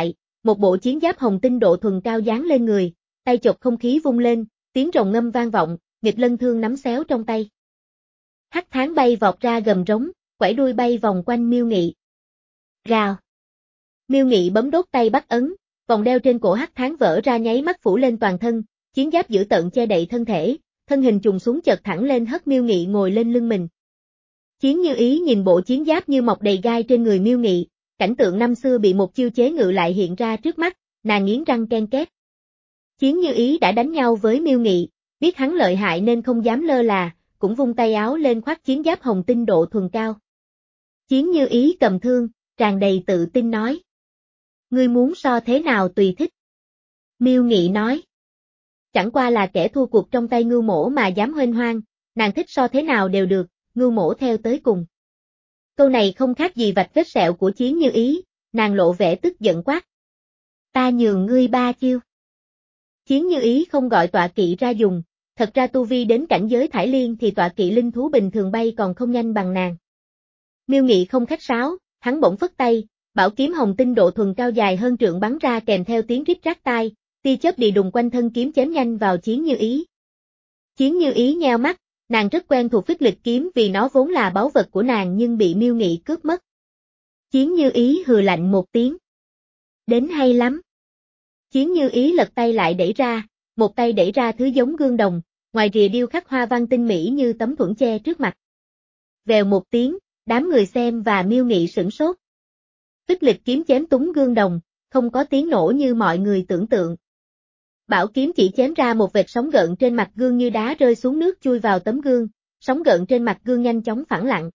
A: một bộ chiến giáp hồng tinh độ thuần cao dán lên người, tay chộp không khí vung lên, tiếng rồng ngâm vang vọng, nghịch lân thương nắm xéo trong tay. Hắc Tháng bay vọt ra gầm rống, quẩy đuôi bay vòng quanh Miêu Nghị. Rào. Miêu Nghị bấm đốt tay bắt ấn, vòng đeo trên cổ Hắc Tháng vỡ ra nháy mắt phủ lên toàn thân, chiến giáp dữ tợn che đậy thân thể, thân hình trùng xuống chợt thẳng lên hất Miêu Nghị ngồi lên lưng mình. Chiến Như Ý nhìn bộ chiến giáp như mọc đầy gai trên người Miêu Nghị, cảnh tượng năm xưa bị một chiêu chế ngự lại hiện ra trước mắt, nàng nghiến răng ken két. Chiến Như Ý đã đánh nhau với Miêu Nghị, biết hắn lợi hại nên không dám lơ là, cũng vung tay áo lên khoác chiến giáp hồng tinh độ thuần cao. Chiến Như Ý cầm thương, tràn đầy tự tin nói. Ngươi muốn so thế nào tùy thích. Miêu Nghị nói. Chẳng qua là kẻ thua cuộc trong tay Ngưu Mỗ mà dám huênh hoang, nàng thích so thế nào đều được, Ngưu Mỗ theo tới cùng. Câu này không khác gì vạch vết sẹo của Chiến Như Ý, nàng lộ vẻ tức giận quát. Ta nhường ngươi ba chiêu. Chiến Như Ý không gọi tọa kỵ ra dùng, thật ra tu vi đến cảnh giới thải liên thì tọa kỵ linh thú bình thường bay còn không nhanh bằng nàng. Miêu Nghị không khách sáo, hắn bỗng phất tay, bảo kiếm hồng tinh độ thuần cao dài hơn trượng bắn ra kèm theo tiếng rít rát tai, tia chớp đi đùng quanh thân kiếm chém nhanh vào Chiến Như Ý. Chiến Như Ý nheo mắt, nàng rất quen thuộc phích lịch kiếm vì nó vốn là báu vật của nàng nhưng bị Miêu Nghị cướp mất. Chiến Như Ý hừ lạnh một tiếng. Đến hay lắm. Chiến Như Ý lật tay lại đẩy ra, một tay đẩy ra thứ giống gương đồng, ngoài rìa điêu khắc hoa văn tinh mỹ như tấm thuẫn che trước mặt. Vèo một tiếng, đám người xem và Miêu Nghị sửng sốt. Phích lịch kiếm chém túng gương đồng, không có tiếng nổ như mọi người tưởng tượng. Bảo kiếm chỉ chém ra một vệt sóng gợn trên mặt gương như đá rơi xuống nước chui vào tấm gương, sóng gợn trên mặt gương nhanh chóng phẳng lặng.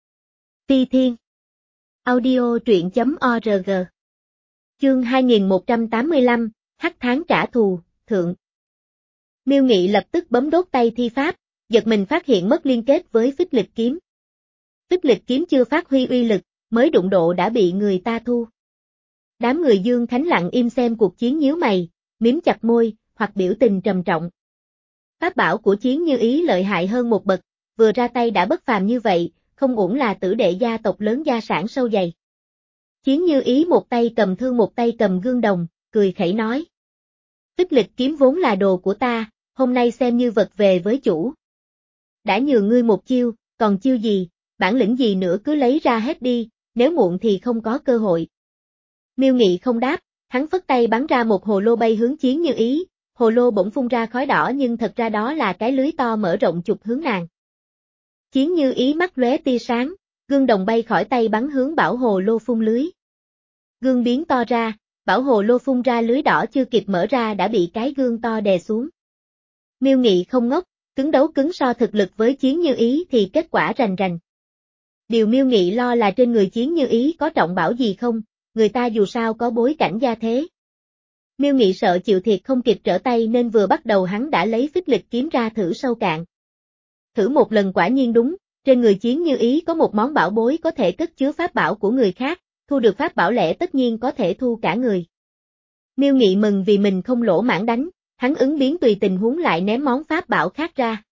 A: Phi Thiên. Audio truyện chấm org. Chương hai nghìn một trăm tám mươi lăm, Hắc Tháng trả thù, thượng. Miêu Nghị lập tức bấm đốt tay thi pháp, giật mình phát hiện mất liên kết với phích lịch kiếm. Phích lịch kiếm chưa phát huy uy lực, mới đụng độ đã bị người ta thu. Đám người Dương Khánh lặng im xem cuộc chiến nhíu mày, miếm chặt môi, hoặc biểu tình trầm trọng. Pháp bảo của Chiến Như Ý lợi hại hơn một bậc, vừa ra tay đã bất phàm như vậy, không uổng là tử đệ gia tộc lớn gia sản sâu dày. Chiến Như Ý một tay cầm thương một tay cầm gương đồng, cười khẩy nói. Phích lịch kiếm vốn là đồ của ta, hôm nay xem như vật về với chủ. Đã nhường ngươi một chiêu, còn chiêu gì, bản lĩnh gì nữa cứ lấy ra hết đi, nếu muộn thì không có cơ hội. Miêu Nghị không đáp, hắn phất tay bắn ra một hồ lô bay hướng Chiến Như Ý, hồ lô bỗng phun ra khói đỏ nhưng thật ra đó là cái lưới to mở rộng chụp hướng nàng. Chiến Như Ý mắt lóe tia sáng, gương đồng bay khỏi tay bắn hướng bảo hồ lô phun lưới. Gương biến to ra, bảo hồ lô phun ra lưới đỏ chưa kịp mở ra đã bị cái gương to đè xuống. Miêu Nghị không ngốc, cứng đấu cứng so thực lực với Chiến Như Ý thì kết quả rành rành. Điều Miêu Nghị lo là trên người Chiến Như Ý có trọng bảo gì không, người ta dù sao có bối cảnh gia thế. Miêu Nghị sợ chịu thiệt không kịp trở tay nên vừa bắt đầu hắn đã lấy phích lịch kiếm ra thử sâu cạn. Thử một lần quả nhiên đúng, trên người Chiến Như Ý có một món bảo bối có thể cất chứa pháp bảo của người khác, thu được pháp bảo lẻ tất nhiên có thể thu cả người. Miêu Nghị mừng vì mình không lỗ mãng đánh, hắn ứng biến tùy tình huống lại ném món pháp bảo khác ra.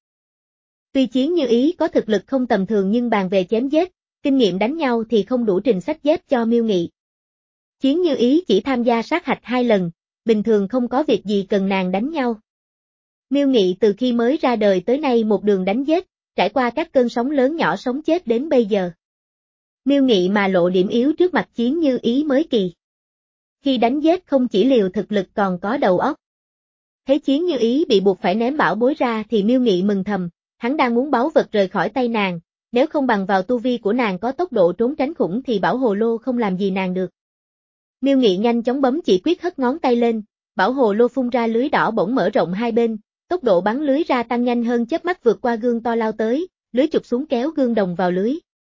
A: Tuy Chiến Như Ý có thực lực không tầm thường nhưng bàn về chém giết, kinh nghiệm đánh nhau thì không đủ trình sách dép cho Miêu Nghị. Chiến Như Ý chỉ tham gia sát hạch hai lần, bình thường không có việc gì cần nàng đánh nhau. Miêu Nghị từ khi mới ra đời tới nay một đường đánh giết, trải qua các cơn sóng lớn nhỏ sống chết đến bây giờ. Miêu Nghị mà lộ điểm yếu trước mặt Chiến Như Ý mới kỳ. Khi đánh giết không chỉ liều thực lực còn có đầu óc. Thấy Chiến Như Ý bị buộc phải ném bảo bối ra thì Miêu Nghị mừng thầm, hắn đang muốn báu vật rời khỏi tay nàng, nếu không bằng vào tu vi của nàng có tốc độ trốn tránh khủng thì bảo hồ lô không làm gì nàng được. Miêu Nghị nhanh chóng bấm chỉ quyết hất ngón tay lên, bảo hồ lô phun ra lưới đỏ bỗng mở rộng hai bên, tốc độ bắn lưới ra tăng nhanh hơn chớp mắt vượt qua gương to lao tới, lưới chụp xuống kéo gương đồng vào lưới.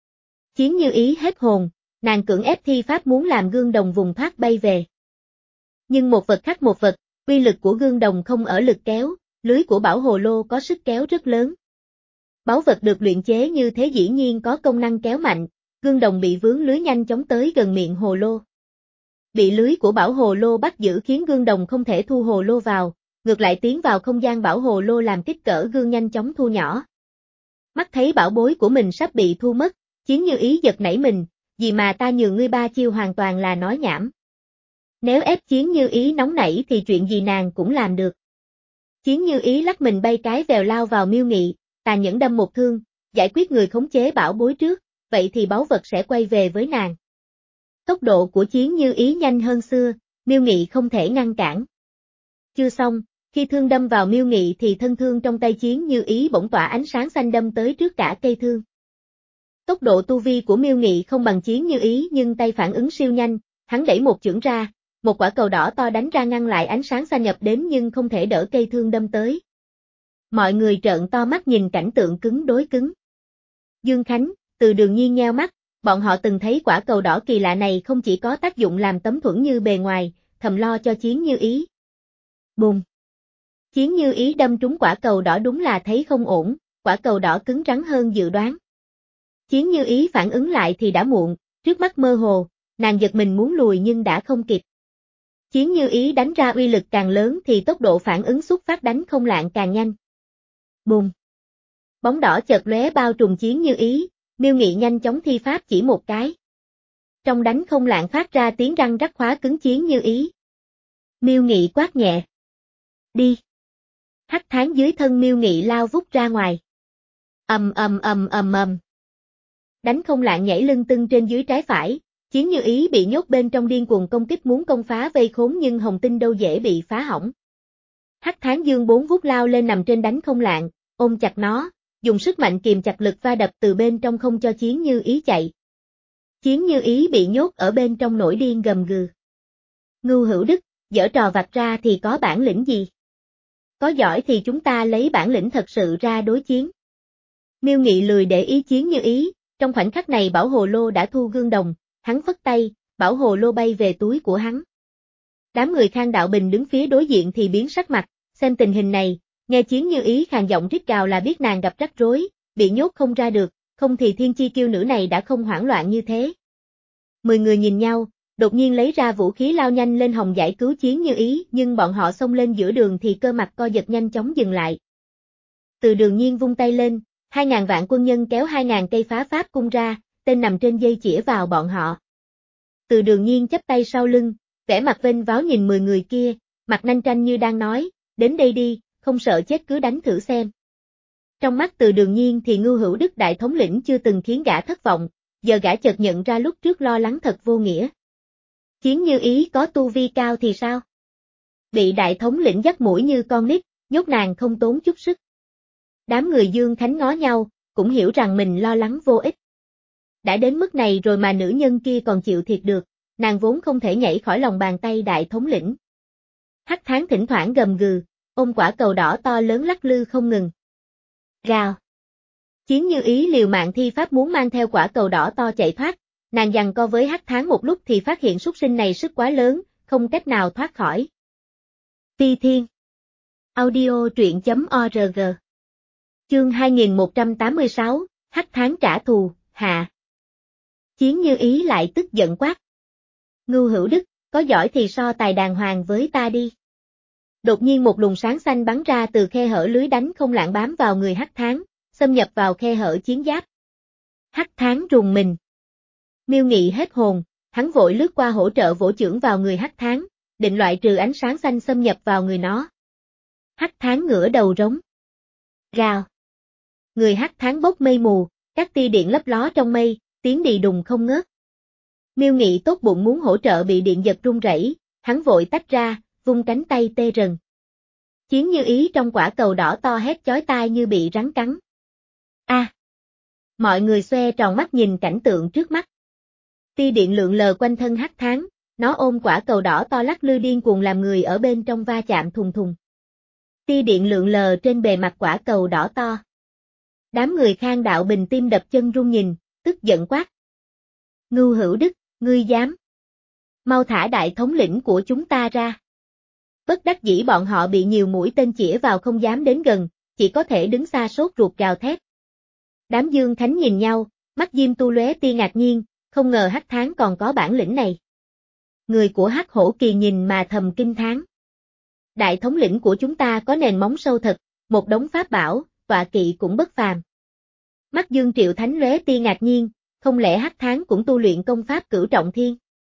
A: Chiến Như Ý hết hồn, nàng cưỡng ép thi pháp muốn làm gương đồng vùng thoát bay về. Nhưng một vật khác một vật, uy lực của gương đồng không ở lực kéo, lưới của bảo hồ lô có sức kéo rất lớn. Báu vật được luyện chế như thế dĩ nhiên có công năng kéo mạnh, gương đồng bị vướng lưới nhanh chóng tới gần miệng hồ lô. Bị lưới của bảo hồ lô bắt giữ khiến gương đồng không thể thu hồ lô vào, ngược lại tiến vào không gian bảo hồ lô làm kích cỡ gương nhanh chóng thu nhỏ. Mắt thấy bảo bối của mình sắp bị thu mất, Chiến Như Ý giật nảy mình, gì mà ta nhường ngươi ba chiêu hoàn toàn là nói nhảm. Nếu ép Chiến Như Ý nóng nảy thì chuyện gì nàng cũng làm được. Chiến Như Ý lắc mình bay cái vèo lao vào Miêu Nghị, tàn nhẫn đâm một thương, giải quyết người khống chế bảo bối trước, vậy thì báu vật sẽ quay về với nàng. Tốc độ của Chiến Như Ý nhanh hơn xưa, Miêu Nghị không thể ngăn cản. Chưa xong, khi thương đâm vào Miêu Nghị thì thân thương trong tay Chiến Như Ý bỗng tỏa ánh sáng xanh đâm tới trước cả cây thương. Tốc độ tu vi của Miêu Nghị không bằng Chiến Như Ý nhưng tay phản ứng siêu nhanh, hắn đẩy một chưởng ra, một quả cầu đỏ to đánh ra ngăn lại ánh sáng xanh nhập đến nhưng không thể đỡ cây thương đâm tới. Mọi người trợn to mắt nhìn cảnh tượng cứng đối cứng. Dương Khánh, Từ Đường Nhiên nheo mắt, bọn họ từng thấy quả cầu đỏ kỳ lạ này không chỉ có tác dụng làm tấm thuẫn như bề ngoài, thầm lo cho Chiến Như Ý. Bùm! Chiến Như Ý đâm trúng quả cầu đỏ đúng là thấy không ổn, quả cầu đỏ cứng rắn hơn dự đoán. Chiến Như Ý phản ứng lại thì đã muộn, trước mắt mơ hồ, nàng giật mình muốn lùi nhưng đã không kịp. Chiến Như Ý đánh ra uy lực càng lớn thì tốc độ phản ứng xuất phát đánh không lạng càng nhanh. Bùm! Bóng đỏ chợt lóe bao trùm Chiến Như Ý, Miêu Nghị nhanh chóng thi pháp chỉ một cái. Trong đánh không lạng phát ra tiếng răng rắc khóa cứng Chiến Như Ý. Miêu Nghị quát nhẹ. Đi! Hắc tháng dưới thân Miêu Nghị lao vút ra ngoài. Ầm ầm ầm ầm ầm. Đánh không lạng nhảy lưng tưng trên dưới trái phải, Chiến Như Ý bị nhốt bên trong điên cuồng công kích muốn công phá vây khốn nhưng Hồng Tinh đâu dễ bị phá hỏng. Hắc tháng dương bốn vút lao lên nằm trên đánh không lạng, ôm chặt nó, dùng sức mạnh kìm chặt lực va đập từ bên trong không cho Chiến Như Ý chạy. Chiến Như Ý bị nhốt ở bên trong nổi điên gầm gừ. Ngưu Hữu Đức, giở trò vặt ra thì có bản lĩnh gì? Có giỏi thì chúng ta lấy bản lĩnh thật sự ra đối chiến. Miêu Nghị lười để ý Chiến Như Ý, trong khoảnh khắc này Bảo Hồ Lô đã thu gương đồng, hắn phất tay, Bảo Hồ Lô bay về túi của hắn. Đám người Khang Đạo Bình đứng phía đối diện thì biến sắc mặt, xem tình hình này, nghe Chiến Như Ý khàn giọng rít gào là biết nàng gặp rắc rối, bị nhốt không ra được, không thì thiên chi kiêu nữ này đã không hoảng loạn như thế. Mười người nhìn nhau, đột nhiên lấy ra vũ khí lao nhanh lên hòng giải cứu Chiến Như Ý, nhưng bọn họ xông lên giữa đường thì cơ mặt co giật nhanh chóng dừng lại. Từ Đường Nhiên vung tay lên, hai ngàn vạn quân nhân kéo hai ngàn cây phá pháp cung ra, tên nằm trên dây chĩa vào bọn họ. Từ Đường Nhiên chắp tay sau lưng, vẻ mặt vênh váo nhìn mười người kia, mặt nanh tranh như đang nói, đến đây đi, không sợ chết cứ đánh thử xem. Trong mắt Từ Đường Nhiên thì Ngưu Hữu Đức đại thống lĩnh chưa từng khiến gã thất vọng, giờ gã chợt nhận ra lúc trước lo lắng thật vô nghĩa. Chiến Như Ý có tu vi cao thì sao? Bị đại thống lĩnh dắt mũi như con nít, nhốt nàng không tốn chút sức. Đám người Dương Khánh ngó nhau, cũng hiểu rằng mình lo lắng vô ích. Đã đến mức này rồi mà nữ nhân kia còn chịu thiệt được, nàng vốn không thể nhảy khỏi lòng bàn tay đại thống lĩnh. Hắc tháng thỉnh thoảng gầm gừ, ôm quả cầu đỏ to lớn lắc lư không ngừng. Rào. Chiến Như Ý liều mạng thi pháp muốn mang theo quả cầu đỏ to chạy thoát, nàng giằng co với Hắc tháng một lúc thì phát hiện súc sinh này sức quá lớn, không cách nào thoát khỏi. Phi Thiên. Audio truyện chấm org. Chương hai nghìn một trăm tám mươi sáu, Hắc tháng trả thù, hạ. Chiến Như Ý lại tức giận quát. Ngưu Hữu Đức, có giỏi thì so tài đàng hoàng với ta đi. Đột nhiên một luồng sáng xanh bắn ra từ khe hở lưới đánh không lạng bám vào người Hắc tháng, xâm nhập vào khe hở chiến giáp. Hắc tháng rùng mình. Miêu Nghị hết hồn, hắn vội lướt qua hỗ trợ vỗ chưởng vào người Hắc tháng, định loại trừ ánh sáng xanh xâm nhập vào người nó. Hắc tháng ngửa đầu rống. Rào. Người Hắc tháng bốc mây mù, các tia điện lấp ló trong mây, tiếng đì đùng không ngớt. Miêu Nghị tốt bụng muốn hỗ trợ bị điện giật run rẩy, hắn vội tách ra, vung cánh tay tê rần. Chiến Như Ý trong quả cầu đỏ to hét chói tai như bị rắn cắn. A! À. Mọi người xoe tròn mắt nhìn cảnh tượng trước mắt. Tia điện lượn lờ quanh thân Hắc tháng, nó ôm quả cầu đỏ to lắc lư điên cuồng làm người ở bên trong va chạm thùng thùng. Tia điện lượn lờ trên bề mặt quả cầu đỏ to. Đám người Khang Đạo Bình tim đập chân run nhìn, tức giận quát. Ngưu Hữu Đức, ngươi dám. Mau thả đại thống lĩnh của chúng ta ra. Bất đắc dĩ bọn họ bị nhiều mũi tên chĩa vào không dám đến gần, chỉ có thể đứng xa sốt ruột gào thét. Đám Dương Khánh nhìn nhau, mắt Diêm Tu lóe tia ngạc nhiên, không ngờ Hắc tháng còn có bản lĩnh này. Người của Hắc Hổ Kỳ nhìn mà thầm kinh thán. Đại thống lĩnh của chúng ta có nền móng sâu thật, một đống pháp bảo, tọa kỵ cũng bất phàm. Mắt Dương Triệu Thánh lóe tia ngạc nhiên, không lẽ Hắc tháng cũng tu luyện công pháp Cửu Trọng Thiên?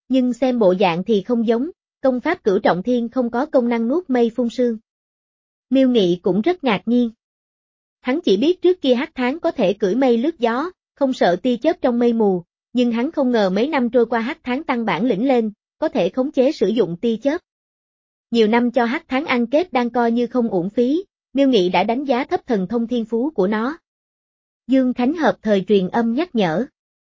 A: Nhưng xem bộ dạng thì không giống, công pháp cửu trọng thiên không có công năng nuốt mây phun sương. Miêu Nghị cũng rất ngạc nhiên. Hắn chỉ biết trước kia Hắc Tháng có thể cưỡi mây lướt gió, không sợ tia chớp trong mây mù, nhưng hắn không ngờ mấy năm trôi qua Hắc Tháng tăng bản lĩnh lên, có thể khống chế sử dụng tia chớp. Nhiều năm cho Hắc Tháng ăn kết đang coi như không uổng phí, Miêu Nghị đã đánh giá thấp thần thông thiên phú của nó. Dương Khánh hợp thời truyền âm nhắc nhở.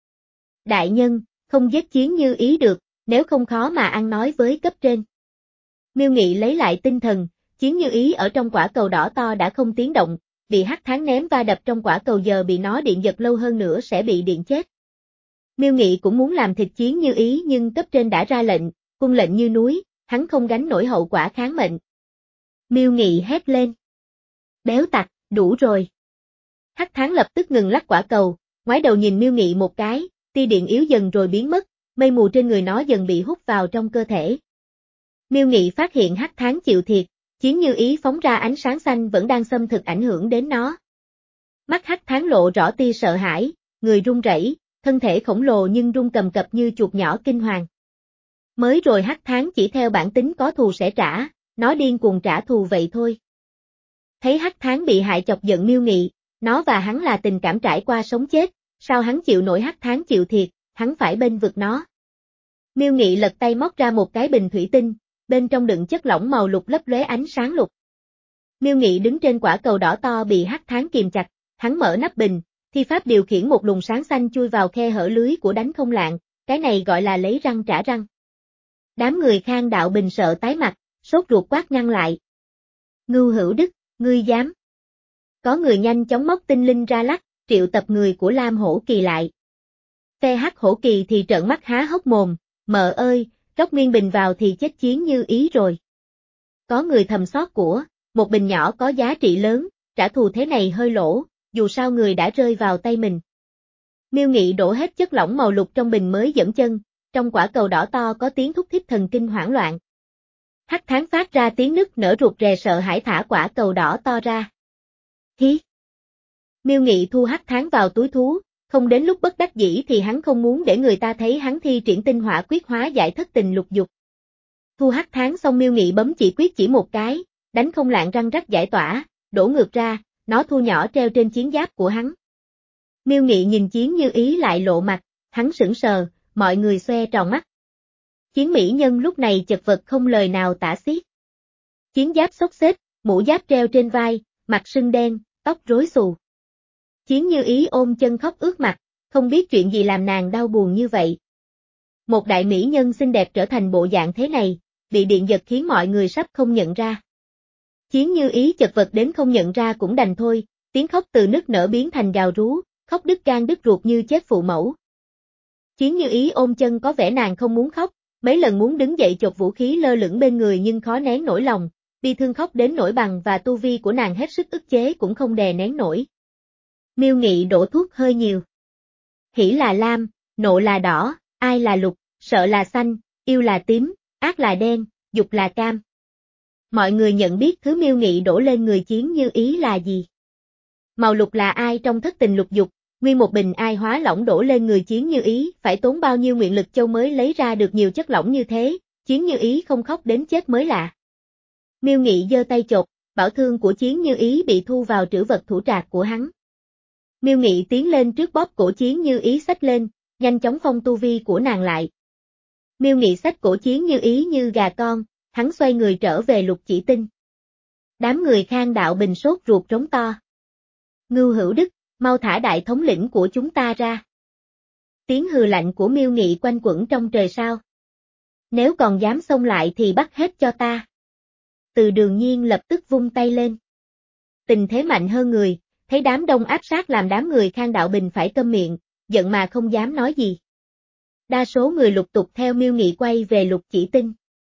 A: Đại nhân, không giết Chiến Như Ý được, nếu không khó mà ăn nói với cấp trên. Miêu Nghị lấy lại tinh thần, Chiến Như Ý ở trong quả cầu đỏ to đã không tiếng động, bị Hắc Tháng ném va đập trong quả cầu giờ bị nó điện giật lâu hơn nữa sẽ bị điện chết. Miêu Nghị cũng muốn làm thịt Chiến Như Ý nhưng cấp trên đã ra lệnh, quân lệnh như núi, hắn không gánh nổi hậu quả kháng mệnh. Miêu Nghị hét lên. Béo tặc, đủ rồi. Hắc Tháng lập tức ngừng lắc quả cầu, ngoái đầu nhìn Miêu Nghị một cái, tia điện yếu dần rồi biến mất, mây mù trên người nó dần bị hút vào trong cơ thể. Miêu Nghị phát hiện Hắc Tháng chịu thiệt, Chiến Như Ý phóng ra ánh sáng xanh vẫn đang xâm thực ảnh hưởng đến nó. Mắt Hắc Tháng lộ rõ tia sợ hãi, người run rẩy, thân thể khổng lồ nhưng run cầm cập như chuột nhỏ kinh hoàng. Mới rồi Hắc Tháng chỉ theo bản tính có thù sẽ trả, nó điên cuồng trả thù vậy thôi. Thấy Hắc Tháng bị hại chọc giận Miêu Nghị, nó và hắn là tình cảm trải qua sống chết, sao hắn chịu nổi Hắc Tháng chịu thiệt, hắn phải bênh vực nó. Miêu Nghị lật tay móc ra một cái bình thủy tinh, bên trong đựng chất lỏng màu lục lấp lóe ánh sáng lục. Miêu Nghị đứng trên quả cầu đỏ to bị Hắc Tháng kìm chặt, hắn mở nắp bình, thi pháp điều khiển một luồng sáng xanh chui vào khe hở lưới của đánh không lạng, cái này gọi là lấy răng trả răng. Đám người Khang Đạo Bình sợ tái mặt, sốt ruột quát ngăn lại. Ngưu Hữu Đức, ngươi dám. Có người nhanh chóng móc tinh linh ra lắc, triệu tập người của Lam Hổ Kỳ lại. Phe Hắc Hổ Kỳ thì trợn mắt há hốc mồm, mợ ơi, róc nguyên bình vào thì chết Chiến Như Ý rồi. Có người thầm xót của, một bình nhỏ có giá trị lớn, trả thù thế này hơi lỗ, dù sao người đã rơi vào tay mình. Miêu Nghị đổ hết chất lỏng màu lục trong bình mới dẫm chân, trong quả cầu đỏ to có tiếng thúc thích thần kinh hoảng loạn. Hắc Tháng phát ra tiếng nức nở ruột rè sợ hãi thả quả cầu đỏ to ra. Hí! Miêu Nghị thu Hắc Tháng vào túi thú, không đến lúc bất đắc dĩ thì hắn không muốn để người ta thấy hắn thi triển tinh hỏa quyết hóa giải thất tình lục dục. Thu Hắc Tháng xong Miêu Nghị bấm chỉ quyết chỉ một cái, đánh không lạng răng rắc giải tỏa, đổ ngược ra, nó thu nhỏ treo trên chiến giáp của hắn. Miêu Nghị nhìn Chiến Như Ý lại lộ mặt, hắn sững sờ, mọi người xoe tròn mắt. Chiến mỹ nhân lúc này chật vật không lời nào tả xiết. Chiến giáp xốc xếch, mũ giáp treo trên vai, mặt sưng đen, tóc rối xù. Chiến Như Ý ôm chân khóc ướt mặt, không biết chuyện gì làm nàng đau buồn như vậy. Một đại mỹ nhân xinh đẹp trở thành bộ dạng thế này, bị điện giật khiến mọi người sắp không nhận ra. Chiến Như Ý chật vật đến không nhận ra cũng đành thôi, tiếng khóc từ nức nở biến thành gào rú, khóc đứt gan đứt ruột như chết phụ mẫu. Chiến Như Ý ôm chân có vẻ nàng không muốn khóc, mấy lần muốn đứng dậy chộp vũ khí lơ lửng bên người nhưng khó nén nổi lòng, bi thương khóc đến nỗi bằng và tu vi của nàng hết sức ức chế cũng không đè nén nổi. Miêu Nghị đổ thuốc hơi nhiều. Hỉ là lam, nộ là đỏ, ai là lục, sợ là xanh, yêu là tím, ác là đen, dục là cam. Mọi người nhận biết thứ Miêu Nghị đổ lên người Chiến Như Ý là gì. Màu lục là ai trong thất tình lục dục, nguyên một bình ai hóa lỏng đổ lên người Chiến Như Ý, phải tốn bao nhiêu nguyện lực châu mới lấy ra được nhiều chất lỏng như thế, Chiến Như Ý không khóc đến chết mới lạ. Miêu Nghị giơ tay chộp, bảo thương của Chiến Như Ý bị thu vào trữ vật thủ trạc của hắn. Miêu Nghị tiến lên trước bóp cổ Chiến Như Ý xách lên, nhanh chóng phong tu vi của nàng lại. Miêu Nghị xách cổ Chiến Như Ý như gà con, hắn xoay người trở về Lục Chỉ Tinh. Đám người Khang Đạo Bình sốt ruột trống to. Ngưu Hữu Đức, mau thả đại thống lĩnh của chúng ta ra. Tiếng hừ lạnh của Miêu Nghị quanh quẩn trong trời sao. Nếu còn dám xông lại thì bắt hết cho ta. Từ Đường Nhiên lập tức vung tay lên. Tình thế mạnh hơn người, thấy đám đông áp sát làm đám người Khang Đạo Bình phải câm miệng, giận mà không dám nói gì. Đa số người lục tục theo Miêu Nghị quay về Lục Chỉ Tinh.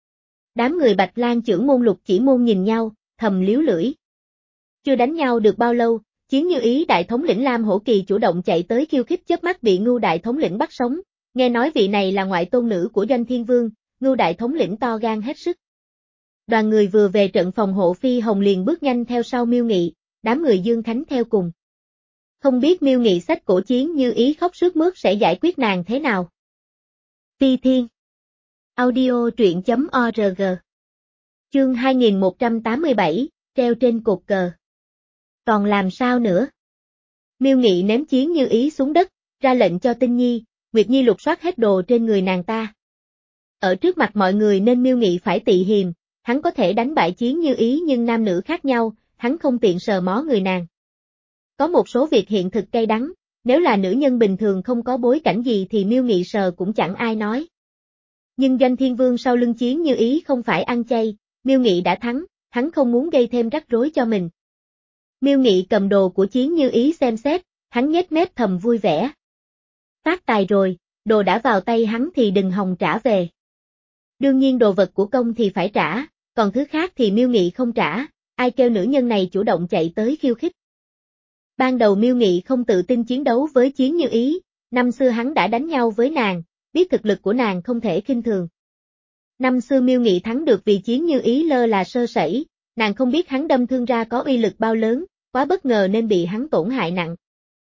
A: Đám người Bạch Lan chưởng môn Lục Chỉ môn nhìn nhau, thầm liếu lưỡi. Chưa đánh nhau được bao lâu, Chiến Như Ý đại thống lĩnh Lam Hổ Kỳ chủ động chạy tới khiêu khích chớp mắt bị Ngưu đại thống lĩnh bắt sống, nghe nói vị này là ngoại tôn nữ của Doanh Thiên Vương, Ngưu đại thống lĩnh to gan hết sức. Đoàn người vừa về trận phòng hộ Phi Hồng liền bước nhanh theo sau Miêu Nghị, đám người Dương Khánh theo cùng. Không biết Miêu Nghị xách cổ Chiến Như Ý khóc sướt mướt sẽ giải quyết nàng thế nào. Phi Thiên Audio truyện chấm org. Chương hai nghìn một trăm tám mươi bảy, treo trên cột cờ. Còn làm sao nữa? Miêu Nghị ném Chiến Như Ý xuống đất, ra lệnh cho Tinh Nhi, Nguyệt Nhi lục soát hết đồ trên người nàng ta. Ở trước mặt mọi người nên Miêu Nghị phải tị hiềm, hắn có thể đánh bại Chiến Như Ý nhưng nam nữ khác nhau, hắn không tiện sờ mó người nàng. Có một số việc hiện thực cay đắng, nếu là nữ nhân bình thường không có bối cảnh gì thì Miêu Nghị sờ cũng chẳng ai nói. Nhưng Doanh Thiên Vương sau lưng Chiến Như Ý không phải ăn chay, Miêu Nghị đã thắng, hắn không muốn gây thêm rắc rối cho mình. Miêu Nghị cầm đồ của Chiến Như Ý xem xét, hắn nhếch mép thầm vui vẻ. Phát tài rồi, đồ đã vào tay hắn thì đừng hòng trả về. Đương nhiên đồ vật của công thì phải trả, còn thứ khác thì Miêu Nghị không trả, ai kêu nữ nhân này chủ động chạy tới khiêu khích. Ban đầu Miêu Nghị không tự tin chiến đấu với Chiến Như Ý, năm xưa hắn đã đánh nhau với nàng, biết thực lực của nàng không thể khinh thường. Năm xưa Miêu Nghị thắng được vì Chiến Như Ý lơ là sơ sẩy, nàng không biết hắn đâm thương ra có uy lực bao lớn, quá bất ngờ nên bị hắn tổn hại nặng.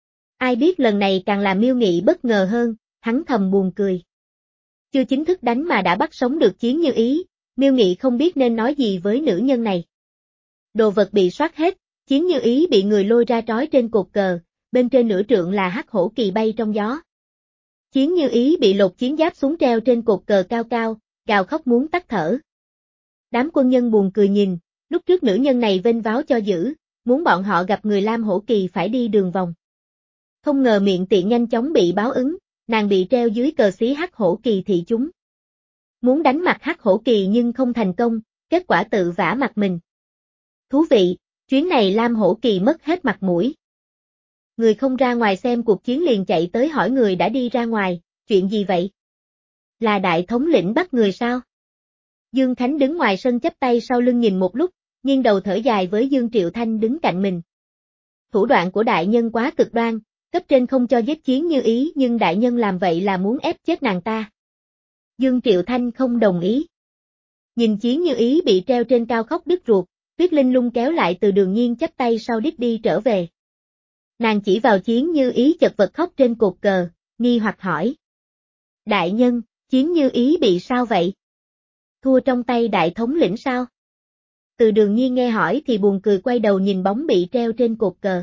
A: Ai biết lần này càng làm Miêu Nghị bất ngờ hơn, hắn thầm buồn cười. Chưa chính thức đánh mà đã bắt sống được Chiến Như Ý, Miêu Nghị không biết nên nói gì với nữ nhân này. Đồ vật bị soát hết, Chiến Như Ý bị người lôi ra trói trên cột cờ, bên trên nửa trượng là hắc hổ kỳ bay trong gió. Chiến Như Ý bị lột chiến giáp xuống treo trên cột cờ cao cao, gào khóc muốn tắt thở. Đám quân nhân buồn cười nhìn, lúc trước nữ nhân này vênh váo cho dữ, muốn bọn họ gặp người Lam Hổ Kỳ phải đi đường vòng. Không ngờ miệng tiện nhanh chóng bị báo ứng, nàng bị treo dưới cờ xí hắc hổ kỳ thị chúng. Muốn đánh mặt hắc hổ kỳ nhưng không thành công, kết quả tự vả mặt mình. Thú vị, chuyến này Lam Hổ Kỳ mất hết mặt mũi. Người không ra ngoài xem cuộc chiến liền chạy tới hỏi người đã đi ra ngoài, chuyện gì vậy? Là đại thống lĩnh bắt người sao? Dương Khánh đứng ngoài sân chắp tay sau lưng nhìn một lúc, nghiêng đầu thở dài với Dương Triệu Thanh đứng cạnh mình. Thủ đoạn của đại nhân quá cực đoan, cấp trên không cho giết Chiến Như Ý nhưng đại nhân làm vậy là muốn ép chết nàng ta. Dương Triệu Thanh không đồng ý. Nhìn Chiến Như Ý bị treo trên cao khóc đứt ruột, Tuyết Linh Lung kéo lại Từ Đường Nhiên chắp tay sau đít đi trở về. Nàng chỉ vào Chiến Như Ý chật vật khóc trên cột cờ, nghi hoặc hỏi. Đại nhân, Chiến Như Ý bị sao vậy? Thua trong tay đại thống lĩnh sao? Từ Đường Nhiên nghe hỏi thì buồn cười quay đầu nhìn bóng bị treo trên cột cờ.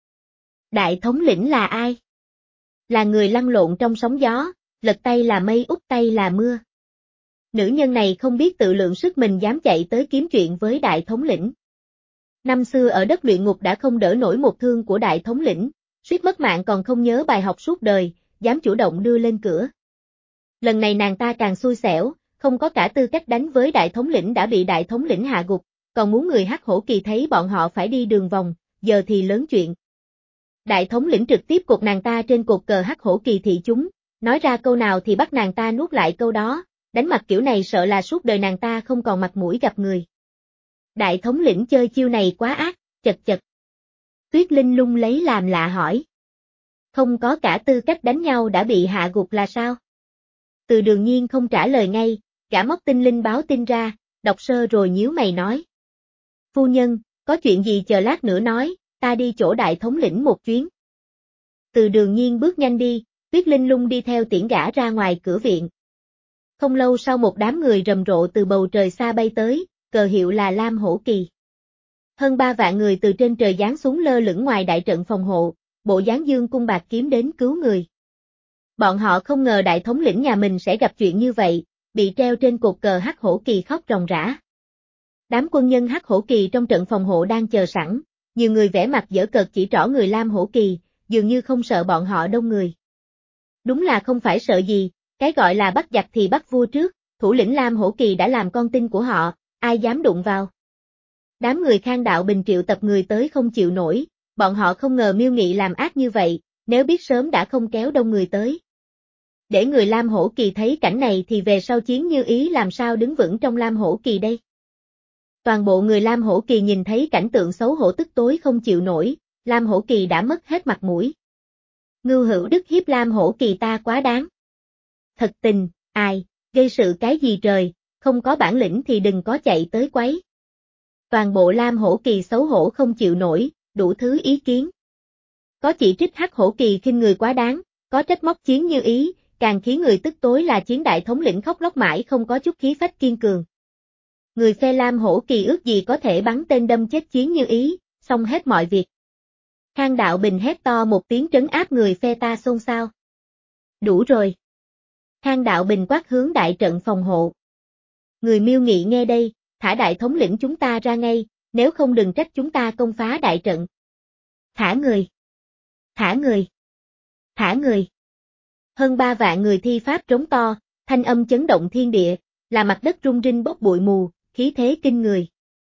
A: Đại thống lĩnh là ai? Là người lăn lộn trong sóng gió, lật tay là mây úp tay là mưa. Nữ nhân này không biết tự lượng sức mình dám chạy tới kiếm chuyện với đại thống lĩnh. Năm xưa ở đất luyện ngục đã không đỡ nổi một thương của đại thống lĩnh, suýt mất mạng còn không nhớ bài học suốt đời, dám chủ động đưa lên cửa. Lần này nàng ta càng xui xẻo, không có cả tư cách đánh với đại thống lĩnh đã bị đại thống lĩnh hạ gục, còn muốn người hắc hổ kỳ thấy bọn họ phải đi đường vòng, giờ thì lớn chuyện. Đại thống lĩnh trực tiếp cột nàng ta trên cột cờ hắc hổ kỳ thị chúng, nói ra câu nào thì bắt nàng ta nuốt lại câu đó, đánh mặt kiểu này sợ là suốt đời nàng ta không còn mặt mũi gặp người. Đại thống lĩnh chơi chiêu này quá ác, chật chật. Tuyết Linh Lung lấy làm lạ hỏi. Không có cả tư cách đánh nhau đã bị hạ gục là sao? Từ Đường Nhiên không trả lời ngay, gã móc tinh linh báo tin ra, đọc sơ rồi nhíu mày nói. Phu nhân, có chuyện gì chờ lát nữa nói, ta đi chỗ đại thống lĩnh một chuyến. Từ Đường Nhiên bước nhanh đi, Tuyết Linh Lung đi theo tiễn gã ra ngoài cửa viện. Không lâu sau một đám người rầm rộ từ bầu trời xa bay tới, cờ hiệu là Lam Hổ Kỳ. Hơn ba vạn người từ trên trời giáng xuống lơ lửng ngoài đại trận phòng hộ, bộ dáng dương cung bạc kiếm đến cứu người. Bọn họ không ngờ đại thống lĩnh nhà mình sẽ gặp chuyện như vậy, bị treo trên cột cờ hắc hổ kỳ khóc ròng rã. Đám quân nhân hắc hổ kỳ trong trận phòng hộ đang chờ sẵn, nhiều người vẽ mặt giở cợt chỉ trỏ người Lam Hổ Kỳ, dường như không sợ bọn họ đông người. Đúng là không phải sợ gì, cái gọi là bắt giặc thì bắt vua trước, thủ lĩnh Lam Hổ Kỳ đã làm con tin của họ, ai dám đụng vào. Đám người Khang Đạo Bình triệu tập người tới không chịu nổi, bọn họ không ngờ Miêu Nghị làm ác như vậy, nếu biết sớm đã không kéo đông người tới. Để người Lam Hổ Kỳ thấy cảnh này thì về sau Chiến Như Ý làm sao đứng vững trong Lam Hổ Kỳ đây. Toàn bộ người Lam Hổ Kỳ nhìn thấy cảnh tượng xấu hổ tức tối không chịu nổi, Lam Hổ Kỳ đã mất hết mặt mũi. Ngưu Hữu Đức hiếp Lam Hổ Kỳ ta quá đáng. Thật tình, ai, gây sự cái gì trời, không có bản lĩnh thì đừng có chạy tới quấy. Toàn bộ Lam Hổ Kỳ xấu hổ không chịu nổi, đủ thứ ý kiến. Có chỉ trích hắc hổ kỳ khinh người quá đáng, có trách móc Chiến Như Ý, càng khiến người tức tối là Chiến đại thống lĩnh khóc lóc mãi không có chút khí phách kiên cường. Người phe Lam Hổ Kỳ ước gì có thể bắn tên đâm chết Chiến Như Ý, xong hết mọi việc. Khang Đạo Bình hét to một tiếng trấn áp người phe ta xôn xao. Đủ rồi. Khang Đạo Bình quát hướng đại trận phòng hộ. Người Miêu Nghị nghe đây, thả đại thống lĩnh chúng ta ra ngay, nếu không đừng trách chúng ta công phá đại trận. Thả người. Thả người. Thả người. Hơn ba vạn người thi pháp trống to, thanh âm chấn động thiên địa, là mặt đất rung rinh bốc bụi mù, khí thế kinh người.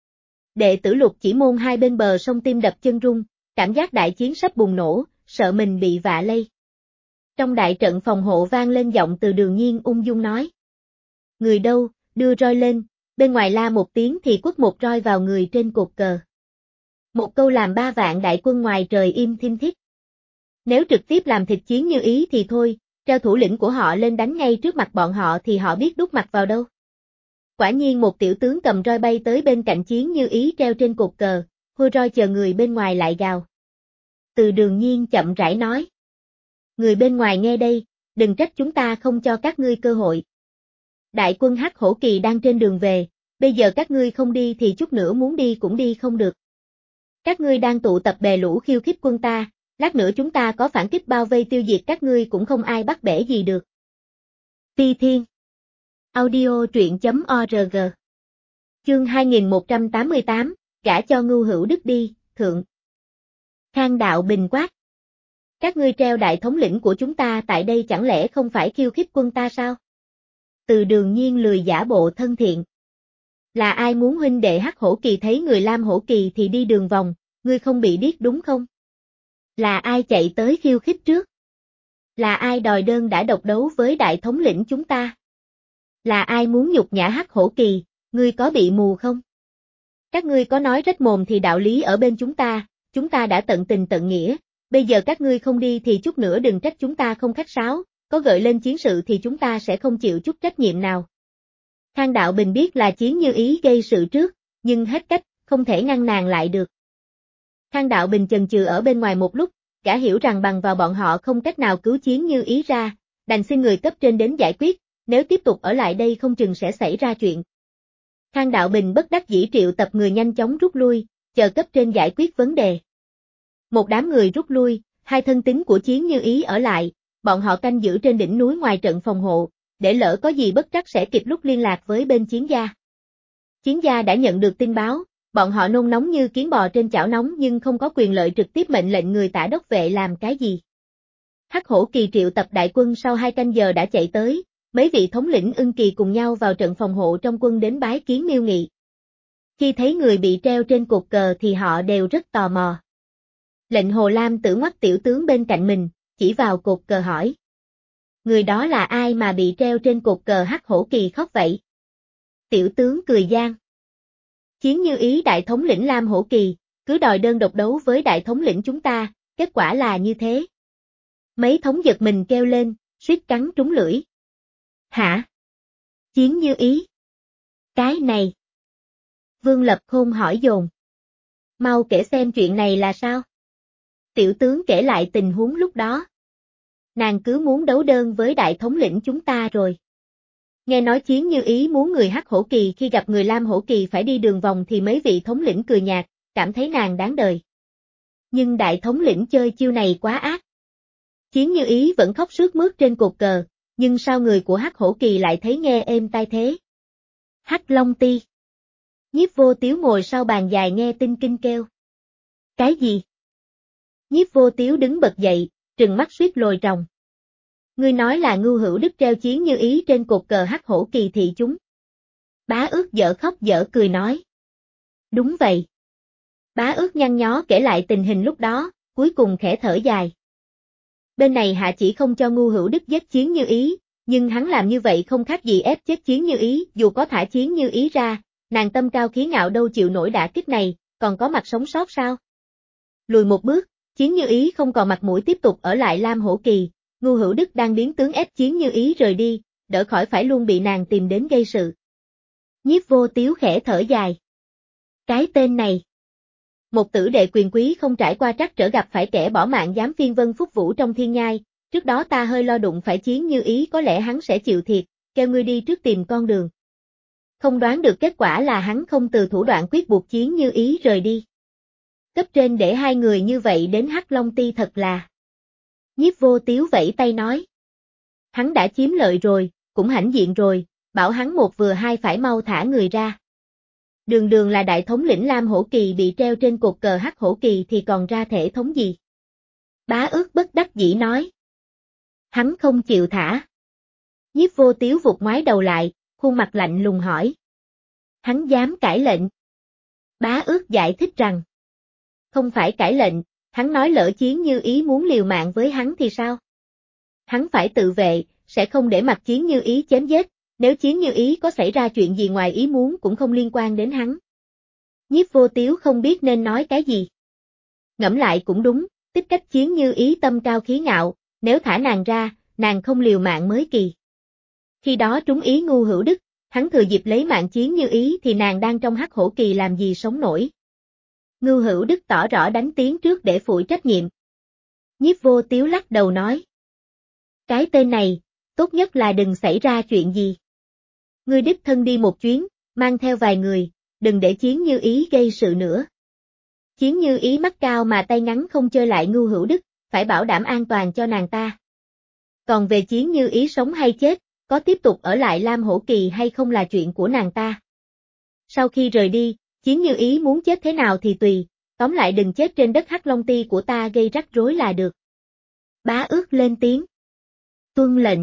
A: Đệ tử Lục Chỉ Môn hai bên bờ sông tim đập chân rung, cảm giác đại chiến sắp bùng nổ, sợ mình bị vạ lây. Trong đại trận phòng hộ vang lên giọng Từ Đường Nhiên ung dung nói. Người đâu, đưa roi lên, bên ngoài la một tiếng thì quất một roi vào người trên cột cờ. Một câu làm ba vạn đại quân ngoài trời im thinh thít. Nếu trực tiếp làm thịt Chiến Như Ý thì thôi, treo thủ lĩnh của họ lên đánh ngay trước mặt bọn họ thì họ biết đút mặt vào đâu. Quả nhiên một tiểu tướng cầm roi bay tới bên cạnh Chiến Như Ý treo trên cột cờ, hôi roi chờ người bên ngoài lại gào. Từ Đường Nhiên chậm rãi nói. Người bên ngoài nghe đây, đừng trách chúng ta không cho các ngươi cơ hội. Đại quân Hắc Hổ Kỳ đang trên đường về, bây giờ các ngươi không đi thì chút nữa muốn đi cũng đi không được. Các ngươi đang tụ tập bè lũ khiêu khích quân ta, lát nữa chúng ta có phản kích bao vây tiêu diệt các ngươi cũng không ai bắt bẻ gì được. Ti Thiên Audio truyện chấm org Chương hai nghìn một trăm tám mươi tám, gả cho Ngưu Hữu Đức đi, thượng. Khang Đạo Bình quát. Các ngươi treo đại thống lĩnh của chúng ta tại đây chẳng lẽ không phải khiêu khích quân ta sao? Từ Đường Nhiên lười giả bộ thân thiện. Là ai muốn huynh đệ Hắc Hổ Kỳ thấy người Lam Hổ Kỳ thì đi đường vòng, ngươi không bị điếc đúng không? Là ai chạy tới khiêu khích trước? Là ai đòi đơn đã độc đấu với đại thống lĩnh chúng ta? Là ai muốn nhục nhã Hắc Hổ Kỳ, ngươi có bị mù không? Các ngươi có nói rách mồm thì đạo lý ở bên chúng ta, chúng ta đã tận tình tận nghĩa, bây giờ các ngươi không đi thì chút nữa đừng trách chúng ta không khách sáo, có gợi lên chiến sự thì chúng ta sẽ không chịu chút trách nhiệm nào. Khang Đạo Bình biết là Chiến Như Ý gây sự trước, nhưng hết cách, không thể ngăn nàng lại được. Khang Đạo Bình chần chừ ở bên ngoài một lúc, gã hiểu rằng bằng vào bọn họ không cách nào cứu Chiến Như Ý ra, đành xin người cấp trên đến giải quyết, nếu tiếp tục ở lại đây không chừng sẽ xảy ra chuyện. Khang Đạo Bình bất đắc dĩ triệu tập người nhanh chóng rút lui, chờ cấp trên giải quyết vấn đề. Một đám người rút lui, hai thân tín của Chiến Như Ý ở lại, bọn họ canh giữ trên đỉnh núi ngoài trận phòng hộ, để lỡ có gì bất trắc sẽ kịp lúc liên lạc với bên Chiến gia. Chiến gia đã nhận được tin báo, bọn họ nôn nóng như kiến bò trên chảo nóng nhưng không có quyền lợi trực tiếp mệnh lệnh người Tả đốc vệ làm cái gì. Hắc Hổ Kỳ triệu tập đại quân sau hai canh giờ đã chạy tới, mấy vị thống lĩnh Ưng Kỳ cùng nhau vào trận phòng hộ trong quân đến bái kiến Miêu Nghị. Khi thấy người bị treo trên cột cờ thì họ đều rất tò mò. Lệnh Hồ Lam Tử ngoắt tiểu tướng bên cạnh mình, chỉ vào cột cờ hỏi. Người đó là ai mà bị treo trên cột cờ Hắc Hổ Kỳ khóc vậy? Tiểu tướng cười gian. Chiến Như Ý đại thống lĩnh Lam Hổ Kỳ, cứ đòi đơn độc đấu với đại thống lĩnh chúng ta, kết quả là như thế. Mấy thống giật mình kêu lên, suýt cắn trúng lưỡi. Hả? Chiến Như Ý? Cái này? Vương Lập Khôn hỏi dồn. Mau kể xem chuyện này là sao? Tiểu tướng kể lại tình huống lúc đó. Nàng cứ muốn đấu đơn với đại thống lĩnh chúng ta rồi. Nghe nói Chiến Như Ý muốn người Hắc Hổ Kỳ khi gặp người Lam Hổ Kỳ phải đi đường vòng thì mấy vị thống lĩnh cười nhạt, cảm thấy nàng đáng đời. Nhưng đại thống lĩnh chơi chiêu này quá ác. Chiến Như Ý vẫn khóc sướt mướt trên cột cờ, nhưng sao người của Hắc Hổ Kỳ lại thấy nghe êm tai thế? Hắc Long Ti. Nhiếp Vô Tiếu ngồi sau bàn dài nghe tinh kinh kêu. Cái gì? Nhiếp Vô Tiếu đứng bật dậy, trừng mắt suýt lồi ròng. Ngươi nói là Ngưu Hữu Đức treo Chiến Như Ý trên cột cờ Hắc Hổ Kỳ thị chúng. Bá Ước dở khóc dở cười nói. Đúng vậy. Bá Ước nhăn nhó kể lại tình hình lúc đó, cuối cùng khẽ thở dài. Bên này hạ chỉ không cho Ngưu Hữu Đức giết Chiến Như Ý, nhưng hắn làm như vậy không khác gì ép chết Chiến Như Ý, dù có thả Chiến Như Ý ra, nàng tâm cao khí ngạo đâu chịu nổi đả kích này, còn có mặt sống sót sao? Lùi một bước, Chiến Như Ý không còn mặt mũi tiếp tục ở lại Lam Hổ Kỳ, Ngưu Hữu Đức đang biến tướng ép Chiến Như Ý rời đi, đỡ khỏi phải luôn bị nàng tìm đến gây sự. Nhiếp Vô Tiếu khẽ thở dài. Cái tên này. Một tử đệ quyền quý không trải qua trắc trở gặp phải kẻ bỏ mạng dám phiên vân phúc vũ trong thiên nhai, Trước đó ta hơi lo đụng phải Chiến Như Ý có lẽ hắn sẽ chịu thiệt, kêu ngươi đi trước tìm con đường. Không đoán được kết quả là hắn không từ thủ đoạn quyết buộc Chiến Như Ý rời đi. Cấp trên để hai người như vậy đến Hắc Long Ti thật là. Nhiếp Vô Tiếu vẫy tay nói. Hắn đã chiếm lợi rồi, cũng hãnh diện rồi, bảo hắn một vừa hai phải mau thả người ra. Đường đường là đại thống lĩnh Lam Hổ Kỳ bị treo trên cột cờ Hắc Hổ Kỳ thì còn ra thể thống gì? Bá Ước bất đắc dĩ nói. Hắn không chịu thả. Nhiếp Vô Tiếu vụt ngoái đầu lại, khuôn mặt lạnh lùng hỏi. Hắn dám cãi lệnh. Bá Ước giải thích rằng. Không phải cãi lệnh, hắn nói lỡ Chiến Như Ý muốn liều mạng với hắn thì sao? Hắn phải tự vệ, sẽ không để mặc Chiến Như Ý chém giết, nếu Chiến Như Ý có xảy ra chuyện gì ngoài ý muốn cũng không liên quan đến hắn. Nhiếp Vô Tiếu không biết nên nói cái gì. Ngẫm lại cũng đúng, tích cách Chiến Như Ý tâm cao khí ngạo, nếu thả nàng ra, nàng không liều mạng mới kỳ. Khi đó trúng ý Ngưu Hữu Đức, hắn thừa dịp lấy mạng Chiến Như Ý thì nàng đang trong Hắc Hổ Kỳ làm gì sống nổi. Ngưu Hữu Đức tỏ rõ đánh tiếng trước để phủi trách nhiệm. Nhiếp Vô Tiếu lắc đầu nói. Cái tên này, tốt nhất là đừng xảy ra chuyện gì. Ngươi đích thân đi một chuyến, mang theo vài người, đừng để Chiến Như Ý gây sự nữa. Chiến Như Ý mắt cao mà tay ngắn không chơi lại Ngưu Hữu Đức, phải bảo đảm an toàn cho nàng ta. Còn về Chiến Như Ý sống hay chết, có tiếp tục ở lại Lam Hổ Kỳ hay không là chuyện của nàng ta. Sau khi rời đi, Chiến Như Ý muốn chết thế nào thì tùy, tóm lại đừng chết trên đất Hắc Long Ti của ta gây rắc rối là được. Bá Ước lên tiếng. Tuân lệnh.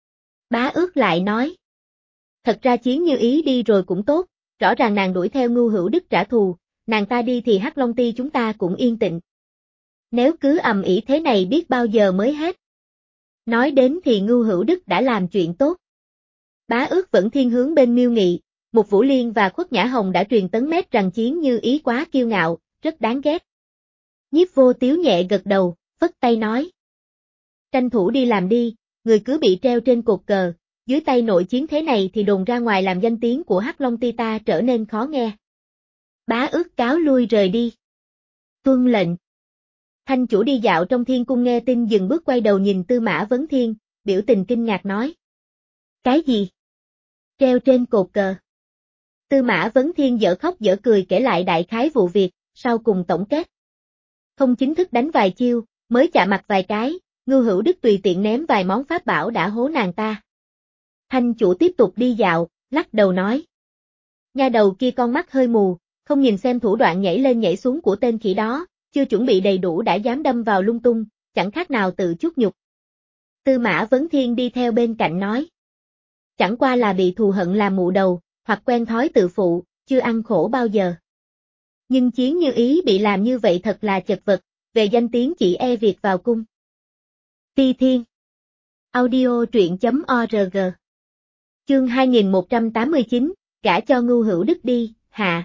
A: Bá Ước lại nói. Thật ra Chiến Như Ý đi rồi cũng tốt, rõ ràng nàng đuổi theo Ngưu Hữu Đức trả thù, nàng ta đi thì Hắc Long Ti chúng ta cũng yên tĩnh. Nếu cứ ầm ĩ thế này biết bao giờ mới hết. Nói đến thì Ngưu Hữu Đức đã làm chuyện tốt. Bá Ước vẫn thiên hướng bên Miêu Nghị, Mục Vũ Liên và Khuất Nhã Hồng đã truyền tấn mét rằng Chiến Như Ý quá kiêu ngạo, rất đáng ghét. Nhiếp Vô Tiếu nhẹ gật đầu, phất tay nói. Tranh thủ đi làm đi, người cứ bị treo trên cột cờ, dưới tay nội chiến thế này thì đồn ra ngoài làm danh tiếng của Hắc Long Ti ta trở nên khó nghe. Bá Ước cáo lui rời đi. Tuân lệnh. Thanh chủ đi dạo trong thiên cung nghe tin dừng bước quay đầu nhìn Tư Mã Vấn Thiên, biểu tình kinh ngạc nói. Cái gì? Treo trên cột cờ. Tư Mã Vấn Thiên dở khóc dở cười kể lại đại khái vụ việc, sau cùng tổng kết. Không chính thức đánh vài chiêu, mới chạm mặt vài cái, Ngưu Hữu Đức tùy tiện ném vài món pháp bảo đã hố nàng ta. Thanh chủ tiếp tục đi dạo, lắc đầu nói. Nha đầu kia con mắt hơi mù, không nhìn xem thủ đoạn nhảy lên nhảy xuống của tên khỉ đó, chưa chuẩn bị đầy đủ đã dám đâm vào lung tung, chẳng khác nào tự chuốc nhục. Tư Mã Vấn Thiên đi theo bên cạnh nói. Chẳng qua là bị thù hận làm mụ đầu, hoặc quen thói tự phụ, chưa ăn khổ bao giờ. Nhưng Chiến Như Ý bị làm như vậy thật là chật vật, về danh tiếng chỉ e việc vào cung. Ti Thiên. Audio truyện chấm org. Chương hai nghìn một trăm tám mươi chín, gả cho Ngưu Hữu Đức đi, hạ.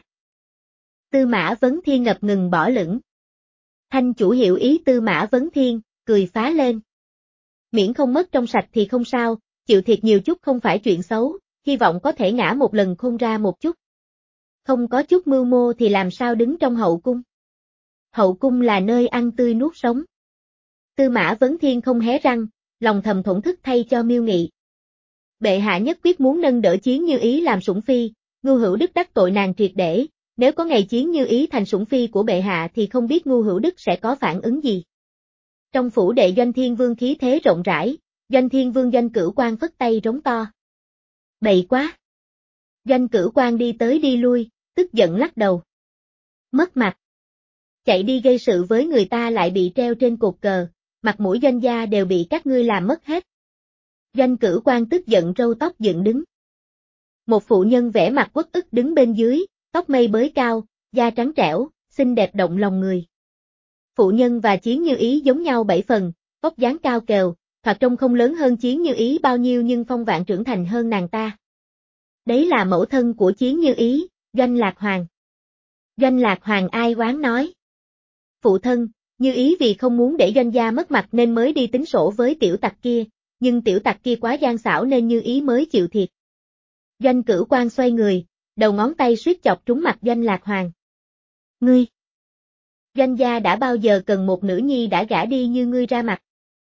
A: Tư Mã Vấn Thiên ngập ngừng bỏ lửng. Thanh chủ hiểu ý Tư Mã Vấn Thiên, cười phá lên. Miễn không mất trong sạch thì không sao, chịu thiệt nhiều chút không phải chuyện xấu, hy vọng có thể ngã một lần khôn ra một chút. Không có chút mưu mô thì làm sao đứng trong hậu cung. Hậu cung là nơi ăn tươi nuốt sống. Tư Mã Vấn Thiên không hé răng, lòng thầm thổn thức thay cho Miêu Nghị. Bệ hạ nhất quyết muốn nâng đỡ Chiến Như Ý làm sủng phi, Ngưu Hữu Đức đắc tội nàng triệt để, nếu có ngày Chiến Như Ý thành sủng phi của bệ hạ thì không biết Ngưu Hữu Đức sẽ có phản ứng gì. Trong phủ đệ Doanh Thiên Vương khí thế rộng rãi, Doanh Thiên Vương Doanh Cửu Quan phất tay rống to. Bậy quá! Doanh Cửu Quan đi tới đi lui, tức giận lắc đầu. Mất mặt! Chạy đi gây sự với người ta lại bị treo trên cột cờ, mặt mũi Doanh gia đều bị các ngươi làm mất hết. Doanh Cửu Quan tức giận râu tóc dựng đứng. Một phụ nhân vẻ mặt uất ức đứng bên dưới, tóc mây bới cao, da trắng trẻo, xinh đẹp động lòng người. Phụ nhân và Chiến Như Ý giống nhau bảy phần, vóc dáng cao kèo, thoạt trông không lớn hơn Chiến Như Ý bao nhiêu nhưng phong vạn trưởng thành hơn nàng ta. Đấy là mẫu thân của Chiến Như Ý, Doanh Lạc Hoàng. Doanh Lạc Hoàng ai oán nói. Phụ thân, Như Ý vì không muốn để Doanh gia mất mặt nên mới đi tính sổ với tiểu tặc kia, nhưng tiểu tặc kia quá gian xảo nên Như Ý mới chịu thiệt. Doanh Cửu Quan xoay người, đầu ngón tay suýt chọc trúng mặt Doanh Lạc Hoàng. Ngươi! Doanh gia đã bao giờ cần một nữ nhi đã gả đi như ngươi ra mặt?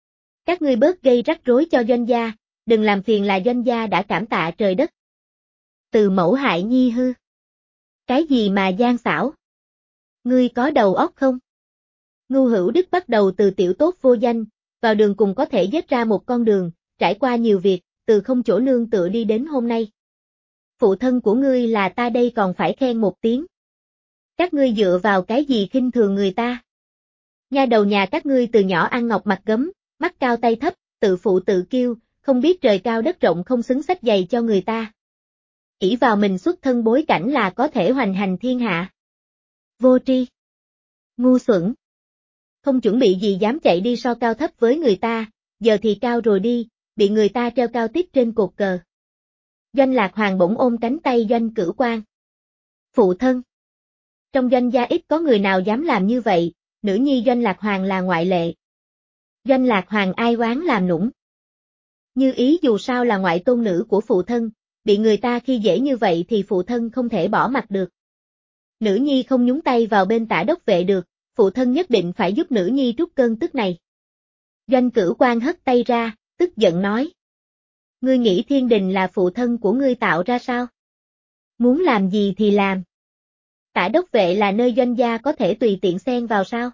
A: Các ngươi bớt gây rắc rối cho doanh gia, đừng làm phiền là doanh gia đã cảm tạ trời đất. Từ Mẫu hại nhi hư. Cái gì mà gian xảo? Ngươi có đầu óc không? Ngưu Hữu Đức bắt đầu từ tiểu tốt vô danh, vào đường cùng có thể dết ra một con đường, trải qua nhiều việc, từ không chỗ nương tựa đi đến hôm nay. Phụ thân của ngươi là ta đây còn phải khen một tiếng. Các ngươi dựa vào cái gì khinh thường người ta? Nha đầu nhà các ngươi từ nhỏ ăn ngọc mặc gấm, mắt cao tay thấp, tự phụ tự kiêu, không biết trời cao đất rộng không xứng xách giày cho người ta. Ỷ vào mình xuất thân bối cảnh là có thể hoành hành thiên hạ. Vô tri. Ngu xuẩn. Không chuẩn bị gì dám chạy đi so cao thấp với người ta, giờ thì cao rồi đi, bị người ta treo cao tiếp trên cột cờ. Doanh Lạc Hoàng bỗng ôm cánh tay Doanh Cửu Quang. Phụ thân. Trong Doanh gia ít có người nào dám làm như vậy, nữ nhi Doanh Lạc Hoàng là ngoại lệ. Doanh Lạc Hoàng ai oán làm nũng. Như Ý dù sao là ngoại tôn nữ của phụ thân, bị người ta khi dễ như vậy thì phụ thân không thể bỏ mặc được. Nữ nhi không nhúng tay vào bên Tả đốc vệ được, phụ thân nhất định phải giúp nữ nhi trút cơn tức này. Doanh Cửu Quang hất tay ra, tức giận nói. Ngươi nghĩ thiên đình là phụ thân của ngươi tạo ra sao? Muốn làm gì thì làm. Tả đốc vệ là nơi Doanh gia có thể tùy tiện xen vào sao?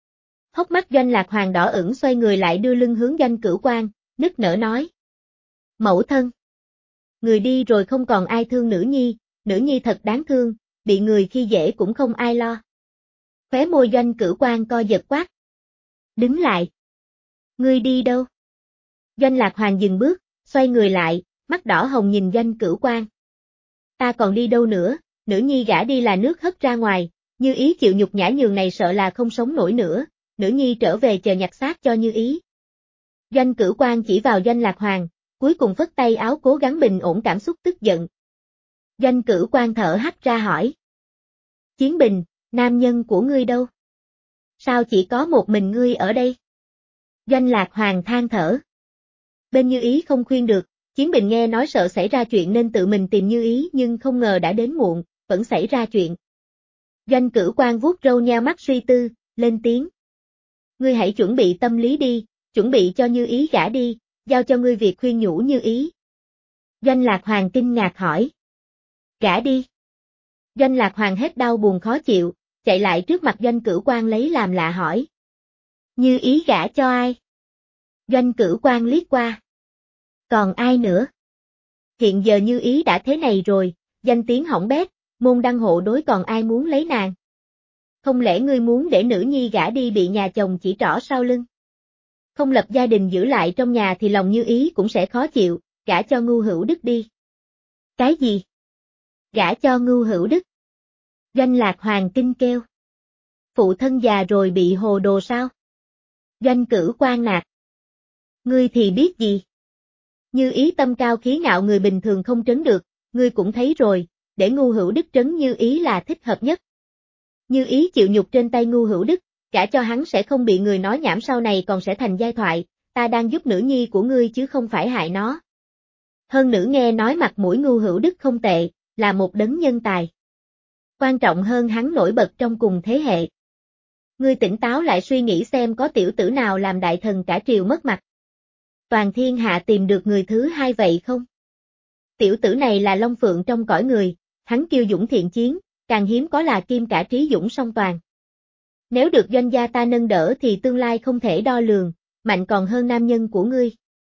A: Hốc mắt Doanh Lạc Hoàng đỏ ửng xoay người lại đưa lưng hướng Doanh Cửu Quang, nức nở nói. Mẫu thân. Người đi rồi không còn ai thương nữ nhi, nữ nhi thật đáng thương, bị người khi dễ cũng không ai lo. Khóe môi Doanh Cửu Quang co giật quát. Đứng lại. Ngươi đi đâu? Doanh Lạc Hoàng dừng bước, xoay người lại, mắt đỏ hồng nhìn Doanh Cửu Quang. Ta còn đi đâu nữa, nữ nhi gả đi là nước hất ra ngoài, Như Ý chịu nhục nhã nhường này sợ là không sống nổi nữa, nữ nhi trở về chờ nhặt xác cho Như Ý. Doanh Cửu Quang chỉ vào Doanh Lạc Hoàng, cuối cùng phất tay áo cố gắng bình ổn cảm xúc tức giận. Doanh Cửu Quang thở hắt ra hỏi. Chiến Bình, nam nhân của ngươi đâu? Sao chỉ có một mình ngươi ở đây? Doanh Lạc Hoàng than thở. Bên Như Ý không khuyên được, Chiến Bình nghe nói sợ xảy ra chuyện nên tự mình tìm Như Ý nhưng không ngờ đã đến muộn, vẫn xảy ra chuyện. Doanh Cửu Quang vuốt râu nheo mắt suy tư, lên tiếng. Ngươi hãy chuẩn bị tâm lý đi, chuẩn bị cho Như Ý gả đi, giao cho ngươi việc khuyên nhủ Như Ý. Doanh Lạc Hoàng kinh ngạc hỏi. Gả đi. Doanh Lạc Hoàng hết đau buồn khó chịu, chạy lại trước mặt Doanh Cửu Quang lấy làm lạ hỏi. Như Ý gả cho ai? Doanh Cửu Quang liếc qua. Còn ai nữa? Hiện giờ Như Ý đã thế này rồi, danh tiếng hỏng bét, môn đăng hộ đối còn ai muốn lấy nàng? Không lẽ ngươi muốn để nữ nhi gả đi bị nhà chồng chỉ trỏ sau lưng? Không lập gia đình giữ lại trong nhà thì lòng Như Ý cũng sẽ khó chịu, gả cho Ngưu Hữu Đức đi. Cái gì? Gả cho Ngưu Hữu Đức? Doanh Lạc Hoàng kinh kêu. Phụ thân già rồi bị hồ đồ sao? Doanh Cửu Quang nạt. Ngươi thì biết gì? Như Ý tâm cao khí ngạo người bình thường không trấn được, ngươi cũng thấy rồi, để Ngưu Hữu Đức trấn Như Ý là thích hợp nhất. Như Ý chịu nhục trên tay Ngưu Hữu Đức, gả cho hắn sẽ không bị người nói nhảm sau này còn sẽ thành giai thoại, ta đang giúp nữ nhi của ngươi chứ không phải hại nó. Hơn nữa nghe nói mặt mũi Ngưu Hữu Đức không tệ, là một đấng nhân tài. Quan trọng hơn hắn nổi bật trong cùng thế hệ. Ngươi tỉnh táo lại suy nghĩ xem có tiểu tử nào làm đại thần cả triều mất mặt. Toàn thiên hạ tìm được người thứ hai vậy không? Tiểu tử này là long phượng trong cõi người, hắn kiêu dũng thiện chiến, càng hiếm có là kim cả trí dũng song toàn. Nếu được doanh gia ta nâng đỡ thì tương lai không thể đo lường, mạnh còn hơn nam nhân của ngươi.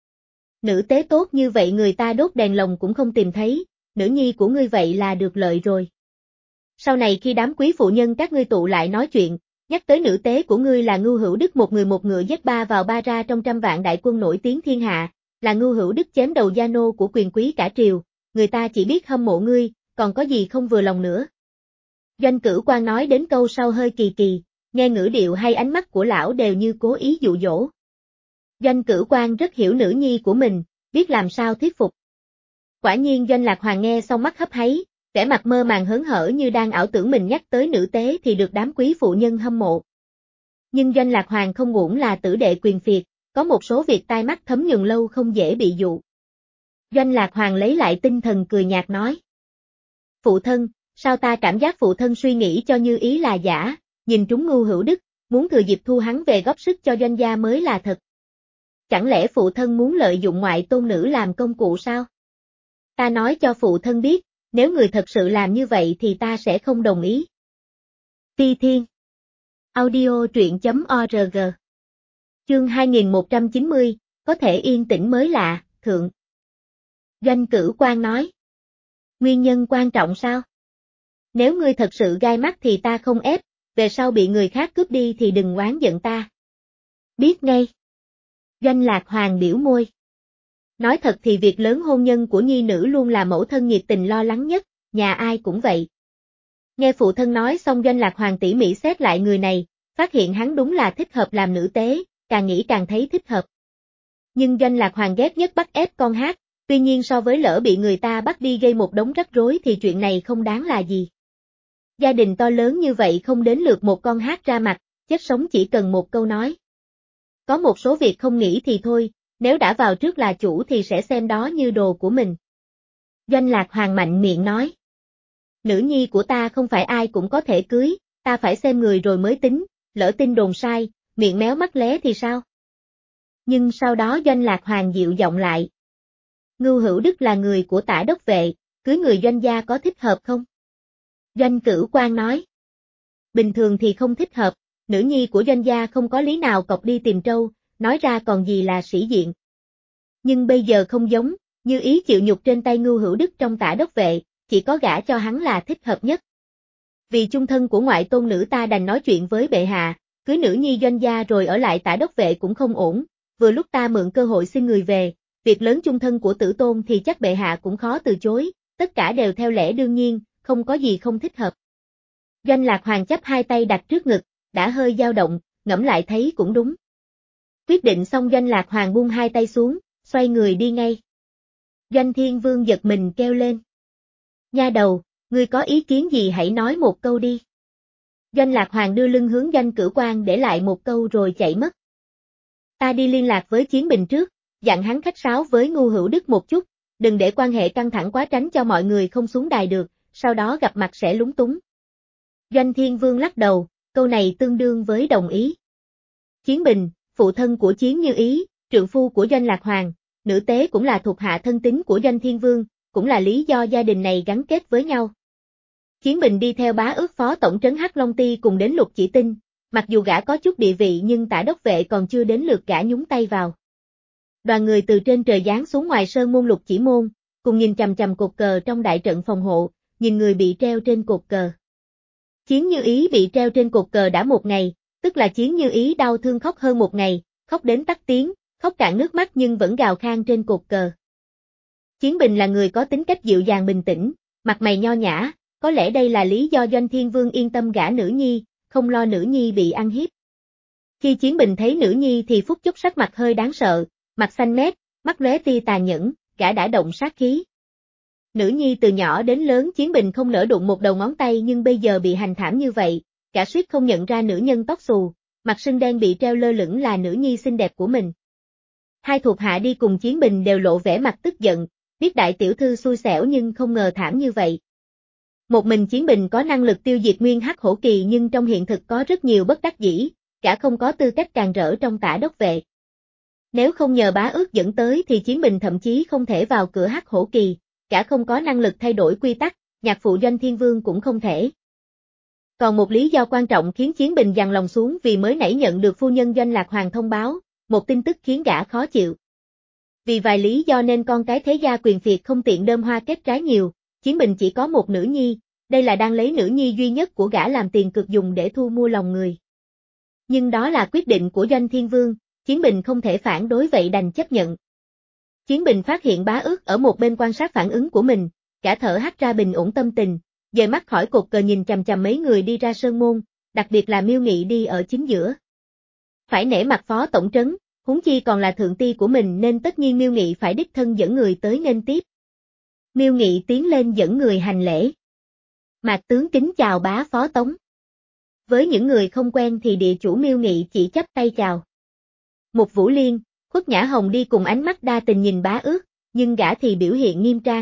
A: Nữ tế tốt như vậy người ta đốt đèn lồng cũng không tìm thấy, nữ nhi của ngươi vậy là được lợi rồi. Sau này khi đám quý phụ nhân các ngươi tụ lại nói chuyện, nhắc tới nữ tế của ngươi là Ngưu Hữu Đức một người một ngựa giết ba vào ba ra trong trăm vạn đại quân nổi tiếng thiên hạ, là Ngưu Hữu Đức chém đầu gia nô của quyền quý cả triều, người ta chỉ biết hâm mộ ngươi, còn có gì không vừa lòng nữa. Doanh Cửu Quang nói đến câu sau hơi kỳ kỳ, nghe ngữ điệu hay ánh mắt của lão đều như cố ý dụ dỗ. Doanh Cửu Quang rất hiểu nữ nhi của mình, biết làm sao thuyết phục. Quả nhiên Doanh Lạc Hoàng nghe xong mắt hấp háy, vẻ mặt mơ màng hớn hở như đang ảo tưởng mình nhắc tới nữ tế thì được đám quý phụ nhân hâm mộ. Nhưng Doanh Lạc Hoàng không uổng là tử đệ quyền phiệt, có một số việc tai mắt thấm nhuần lâu không dễ bị dụ. Doanh Lạc Hoàng lấy lại tinh thần cười nhạt nói. Phụ thân, sao ta cảm giác phụ thân suy nghĩ cho Như Ý là giả, nhìn trúng Ngưu Hữu Đức, muốn thừa dịp thu hắn về góp sức cho doanh gia mới là thật. Chẳng lẽ phụ thân muốn lợi dụng ngoại tôn nữ làm công cụ sao? Ta nói cho phụ thân biết, nếu người thật sự làm như vậy thì ta sẽ không đồng ý. Ti Thiên. Audio truyện chấm org. Chương hai nghìn một trăm chín mươi, có thể yên tĩnh mới lạ, thượng. Doanh Cửu Quan nói. Nguyên nhân quan trọng sao? Nếu ngươi thật sự gai mắt thì ta không ép, về sau bị người khác cướp đi thì đừng oán giận ta. Biết ngay. Doanh Lạc Hoàng biểu môi. Nói thật thì việc lớn hôn nhân của nhi nữ luôn là mẫu thân nhiệt tình lo lắng nhất, nhà ai cũng vậy. Nghe phụ thân nói xong Doanh Lạc Hoàng tỉ mỉ xét lại người này, phát hiện hắn đúng là thích hợp làm nữ tế, càng nghĩ càng thấy thích hợp. Nhưng Doanh Lạc Hoàng ghét nhất bắt ép con hát, tuy nhiên so với lỡ bị người ta bắt đi gây một đống rắc rối thì chuyện này không đáng là gì. Gia đình to lớn như vậy không đến lượt một con hát ra mặt, chết sống chỉ cần một câu nói. Có một số việc không nghĩ thì thôi, nếu đã vào trước là chủ thì sẽ xem đó như đồ của mình. Doanh Lạc Hoàng mạnh miệng nói. Nữ nhi của ta không phải ai cũng có thể cưới, ta phải xem người rồi mới tính, lỡ tin đồn sai, miệng méo mắt lé thì sao? Nhưng sau đó Doanh Lạc Hoàng dịu giọng lại. Ngưu Hữu Đức là người của Tả Đốc Vệ, cưới người Doanh gia có thích hợp không? Doanh Cửu Quan nói. Bình thường thì không thích hợp, nữ nhi của Doanh gia không có lý nào cọc đi tìm trâu, nói ra còn gì là sĩ diện. Nhưng bây giờ không giống, Như Ý chịu nhục trên tay Ngưu Hữu Đức trong Tả Đốc Vệ, chỉ có gả cho hắn là thích hợp nhất. Vì chung thân của ngoại tôn nữ ta đành nói chuyện với bệ hạ, cưới nữ nhi Doanh gia rồi ở lại Tả Đốc Vệ cũng không ổn, vừa lúc ta mượn cơ hội xin người về, việc lớn chung thân của tử tôn thì chắc bệ hạ cũng khó từ chối, tất cả đều theo lẽ đương nhiên, không có gì không thích hợp. Doanh Lạc Hoàng chắp hai tay đặt trước ngực, đã hơi dao động, ngẫm lại thấy cũng đúng. Quyết định xong Doanh Lạc Hoàng buông hai tay xuống, xoay người đi ngay. Doanh Thiên Vương giật mình kêu lên. Nha đầu, ngươi có ý kiến gì hãy nói một câu đi. Doanh Lạc Hoàng đưa lưng hướng Doanh Cửu Quan để lại một câu rồi chạy mất. Ta đi liên lạc với Chiến Bình trước, dặn hắn khách sáo với Ngưu Hữu Đức một chút, đừng để quan hệ căng thẳng quá tránh cho mọi người không xuống đài được, sau đó gặp mặt sẽ lúng túng. Doanh Thiên Vương lắc đầu, câu này tương đương với đồng ý. Chiến Bình, phụ thân của Chiến Như Ý, trượng phu của Doanh Lạc Hoàng, nữ tế cũng là thuộc hạ thân tín của Doanh Thiên Vương, cũng là lý do gia đình này gắn kết với nhau. Chiến Bình đi theo bá ước phó tổng trấn Hắc Long Ti cùng đến Lục Chỉ Tinh, mặc dù gã có chút địa vị nhưng Tả Đốc Vệ còn chưa đến lượt gã nhúng tay vào. Đoàn người từ trên trời giáng xuống ngoài sơn môn Lục Chỉ môn, cùng nhìn chằm chằm cột cờ trong đại trận phòng hộ, nhìn người bị treo trên cột cờ. Chiến Như Ý bị treo trên cột cờ đã một ngày, tức là Chiến Như Ý đau thương khóc hơn một ngày, khóc đến tắt tiếng, khóc cạn nước mắt nhưng vẫn gào khan trên cột cờ. Chiến Bình là người có tính cách dịu dàng bình tĩnh, mặt mày nho nhã, có lẽ đây là lý do Doanh Thiên Vương yên tâm gả nữ nhi, không lo nữ nhi bị ăn hiếp. Khi Chiến Bình thấy nữ nhi thì phút chốc sắc mặt hơi đáng sợ, mặt xanh mét, mắt lóe tia tàn nhẫn, gã đã động sát khí. Nữ nhi từ nhỏ đến lớn Chiến Bình không nỡ đụng một đầu ngón tay nhưng bây giờ bị hành thảm như vậy, cả suýt không nhận ra nữ nhân tóc xù, mặt sưng đen bị treo lơ lửng là nữ nhi xinh đẹp của mình. Hai thuộc hạ đi cùng Chiến Bình đều lộ vẻ mặt tức giận, biết đại tiểu thư xui xẻo nhưng không ngờ thảm như vậy. Một mình Chiến Bình có năng lực tiêu diệt nguyên hắc hổ kỳ nhưng trong hiện thực có rất nhiều bất đắc dĩ, cả không có tư cách càn rỡ trong Tả Đốc Vệ. Nếu không nhờ bá ước dẫn tới thì Chiến Bình thậm chí không thể vào cửa hắc hổ kỳ, cả không có năng lực thay đổi quy tắc, nhạc phụ Doanh Thiên Vương cũng không thể. Còn một lý do quan trọng khiến Chiến Bình dằn lòng xuống vì mới nãy nhận được phu nhân Doanh Lạc Hoàng thông báo, một tin tức khiến gã khó chịu. Vì vài lý do nên con cái thế gia quyền phiệt không tiện đơm hoa kết trái nhiều, Chiến Bình chỉ có một nữ nhi, đây là đang lấy nữ nhi duy nhất của gã làm tiền cực dùng để thu mua lòng người. Nhưng đó là quyết định của Doanh Thiên Vương, Chiến Bình không thể phản đối vậy đành chấp nhận. Chiến Bình phát hiện bá ước ở một bên quan sát phản ứng của mình, cả thở hắt ra bình ổn tâm tình, dời mắt khỏi cột cờ nhìn chằm chằm mấy người đi ra sơn môn, đặc biệt là Miêu Nghị đi ở chính giữa. Phải nể mặt phó tổng trấn, huống chi còn là thượng ti của mình nên tất nhiên Miêu Nghị phải đích thân dẫn người tới nghênh tiếp. Miêu Nghị tiến lên dẫn người hành lễ. Mạc tướng kính chào bá phó tống. Với những người không quen thì địa chủ Miêu Nghị chỉ chắp tay chào. Mục Vũ Liên, Khuất Nhã Hồng đi cùng ánh mắt đa tình nhìn bá ước, nhưng gã thì biểu hiện nghiêm trang.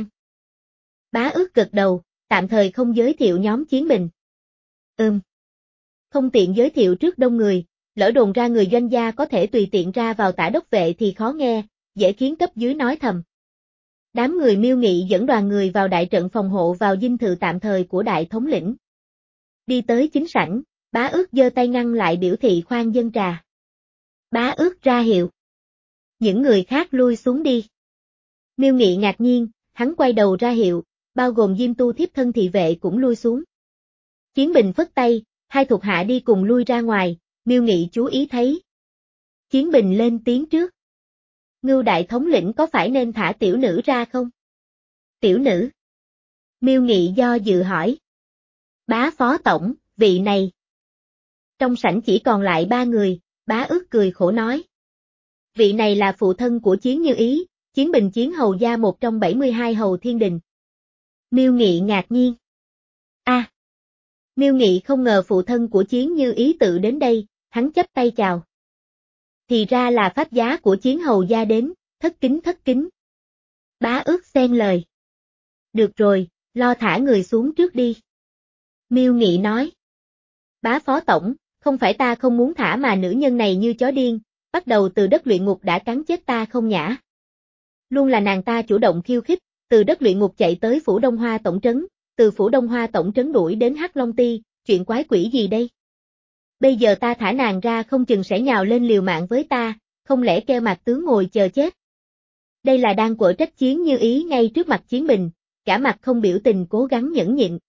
A: Bá ước gật đầu, tạm thời không giới thiệu nhóm Chiến Bình. Ừm. Không tiện giới thiệu trước đông người, lỡ đồn ra người doanh gia có thể tùy tiện ra vào tả đốc vệ thì khó nghe, dễ khiến cấp dưới nói thầm. Đám người Miêu Nghị dẫn đoàn người vào đại trận phòng hộ vào dinh thự tạm thời của đại thống lĩnh. Đi tới chính sảnh, Bá Ước giơ tay ngăn lại biểu thị khoan dân trà. Bá Ước ra hiệu. Những người khác lui xuống đi. Miêu Nghị ngạc nhiên, hắn quay đầu ra hiệu, bao gồm Diêm Tu thiếp thân thị vệ cũng lui xuống. Chiến Bình phất tay, hai thuộc hạ đi cùng lui ra ngoài, Miêu Nghị chú ý thấy. Chiến Bình lên tiếng trước. Ngưu đại thống lĩnh có phải nên thả tiểu nữ ra không? Tiểu nữ. Miêu Nghị do dự hỏi. Bá phó tổng, vị này. Trong sảnh chỉ còn lại ba người, Bá Ước cười khổ nói. Vị này là phụ thân của Chiến Như Ý, Chiến Bình Chiến hầu gia một trong bảy mươi hai hầu thiên đình. Miêu Nghị ngạc nhiên. A. À. Miêu Nghị không ngờ phụ thân của Chiến Như Ý tự đến đây, hắn chắp tay chào. Thì ra là pháp giá của Chiến hầu gia đến, thất kính thất kính. Bá Ước xen lời. Được rồi, lo thả người xuống trước đi. Miêu Nghị nói. Bá phó tổng, không phải ta không muốn thả mà nữ nhân này như chó điên, bắt đầu từ đất luyện ngục đã cắn chết ta không nhã. Luôn là nàng ta chủ động khiêu khích, từ đất luyện ngục chạy tới phủ Đông Hoa tổng trấn, từ phủ Đông Hoa tổng trấn đuổi đến Hắc Long Ti, chuyện quái quỷ gì đây? Bây giờ ta thả nàng ra không chừng sẽ nhào lên liều mạng với ta, không lẽ kêu mặt tướng ngồi chờ chết? Đây là đang quở trách Chiến Như Ý ngay trước mặt Chiến Bình, cả mặt không biểu tình cố gắng nhẫn nhịn.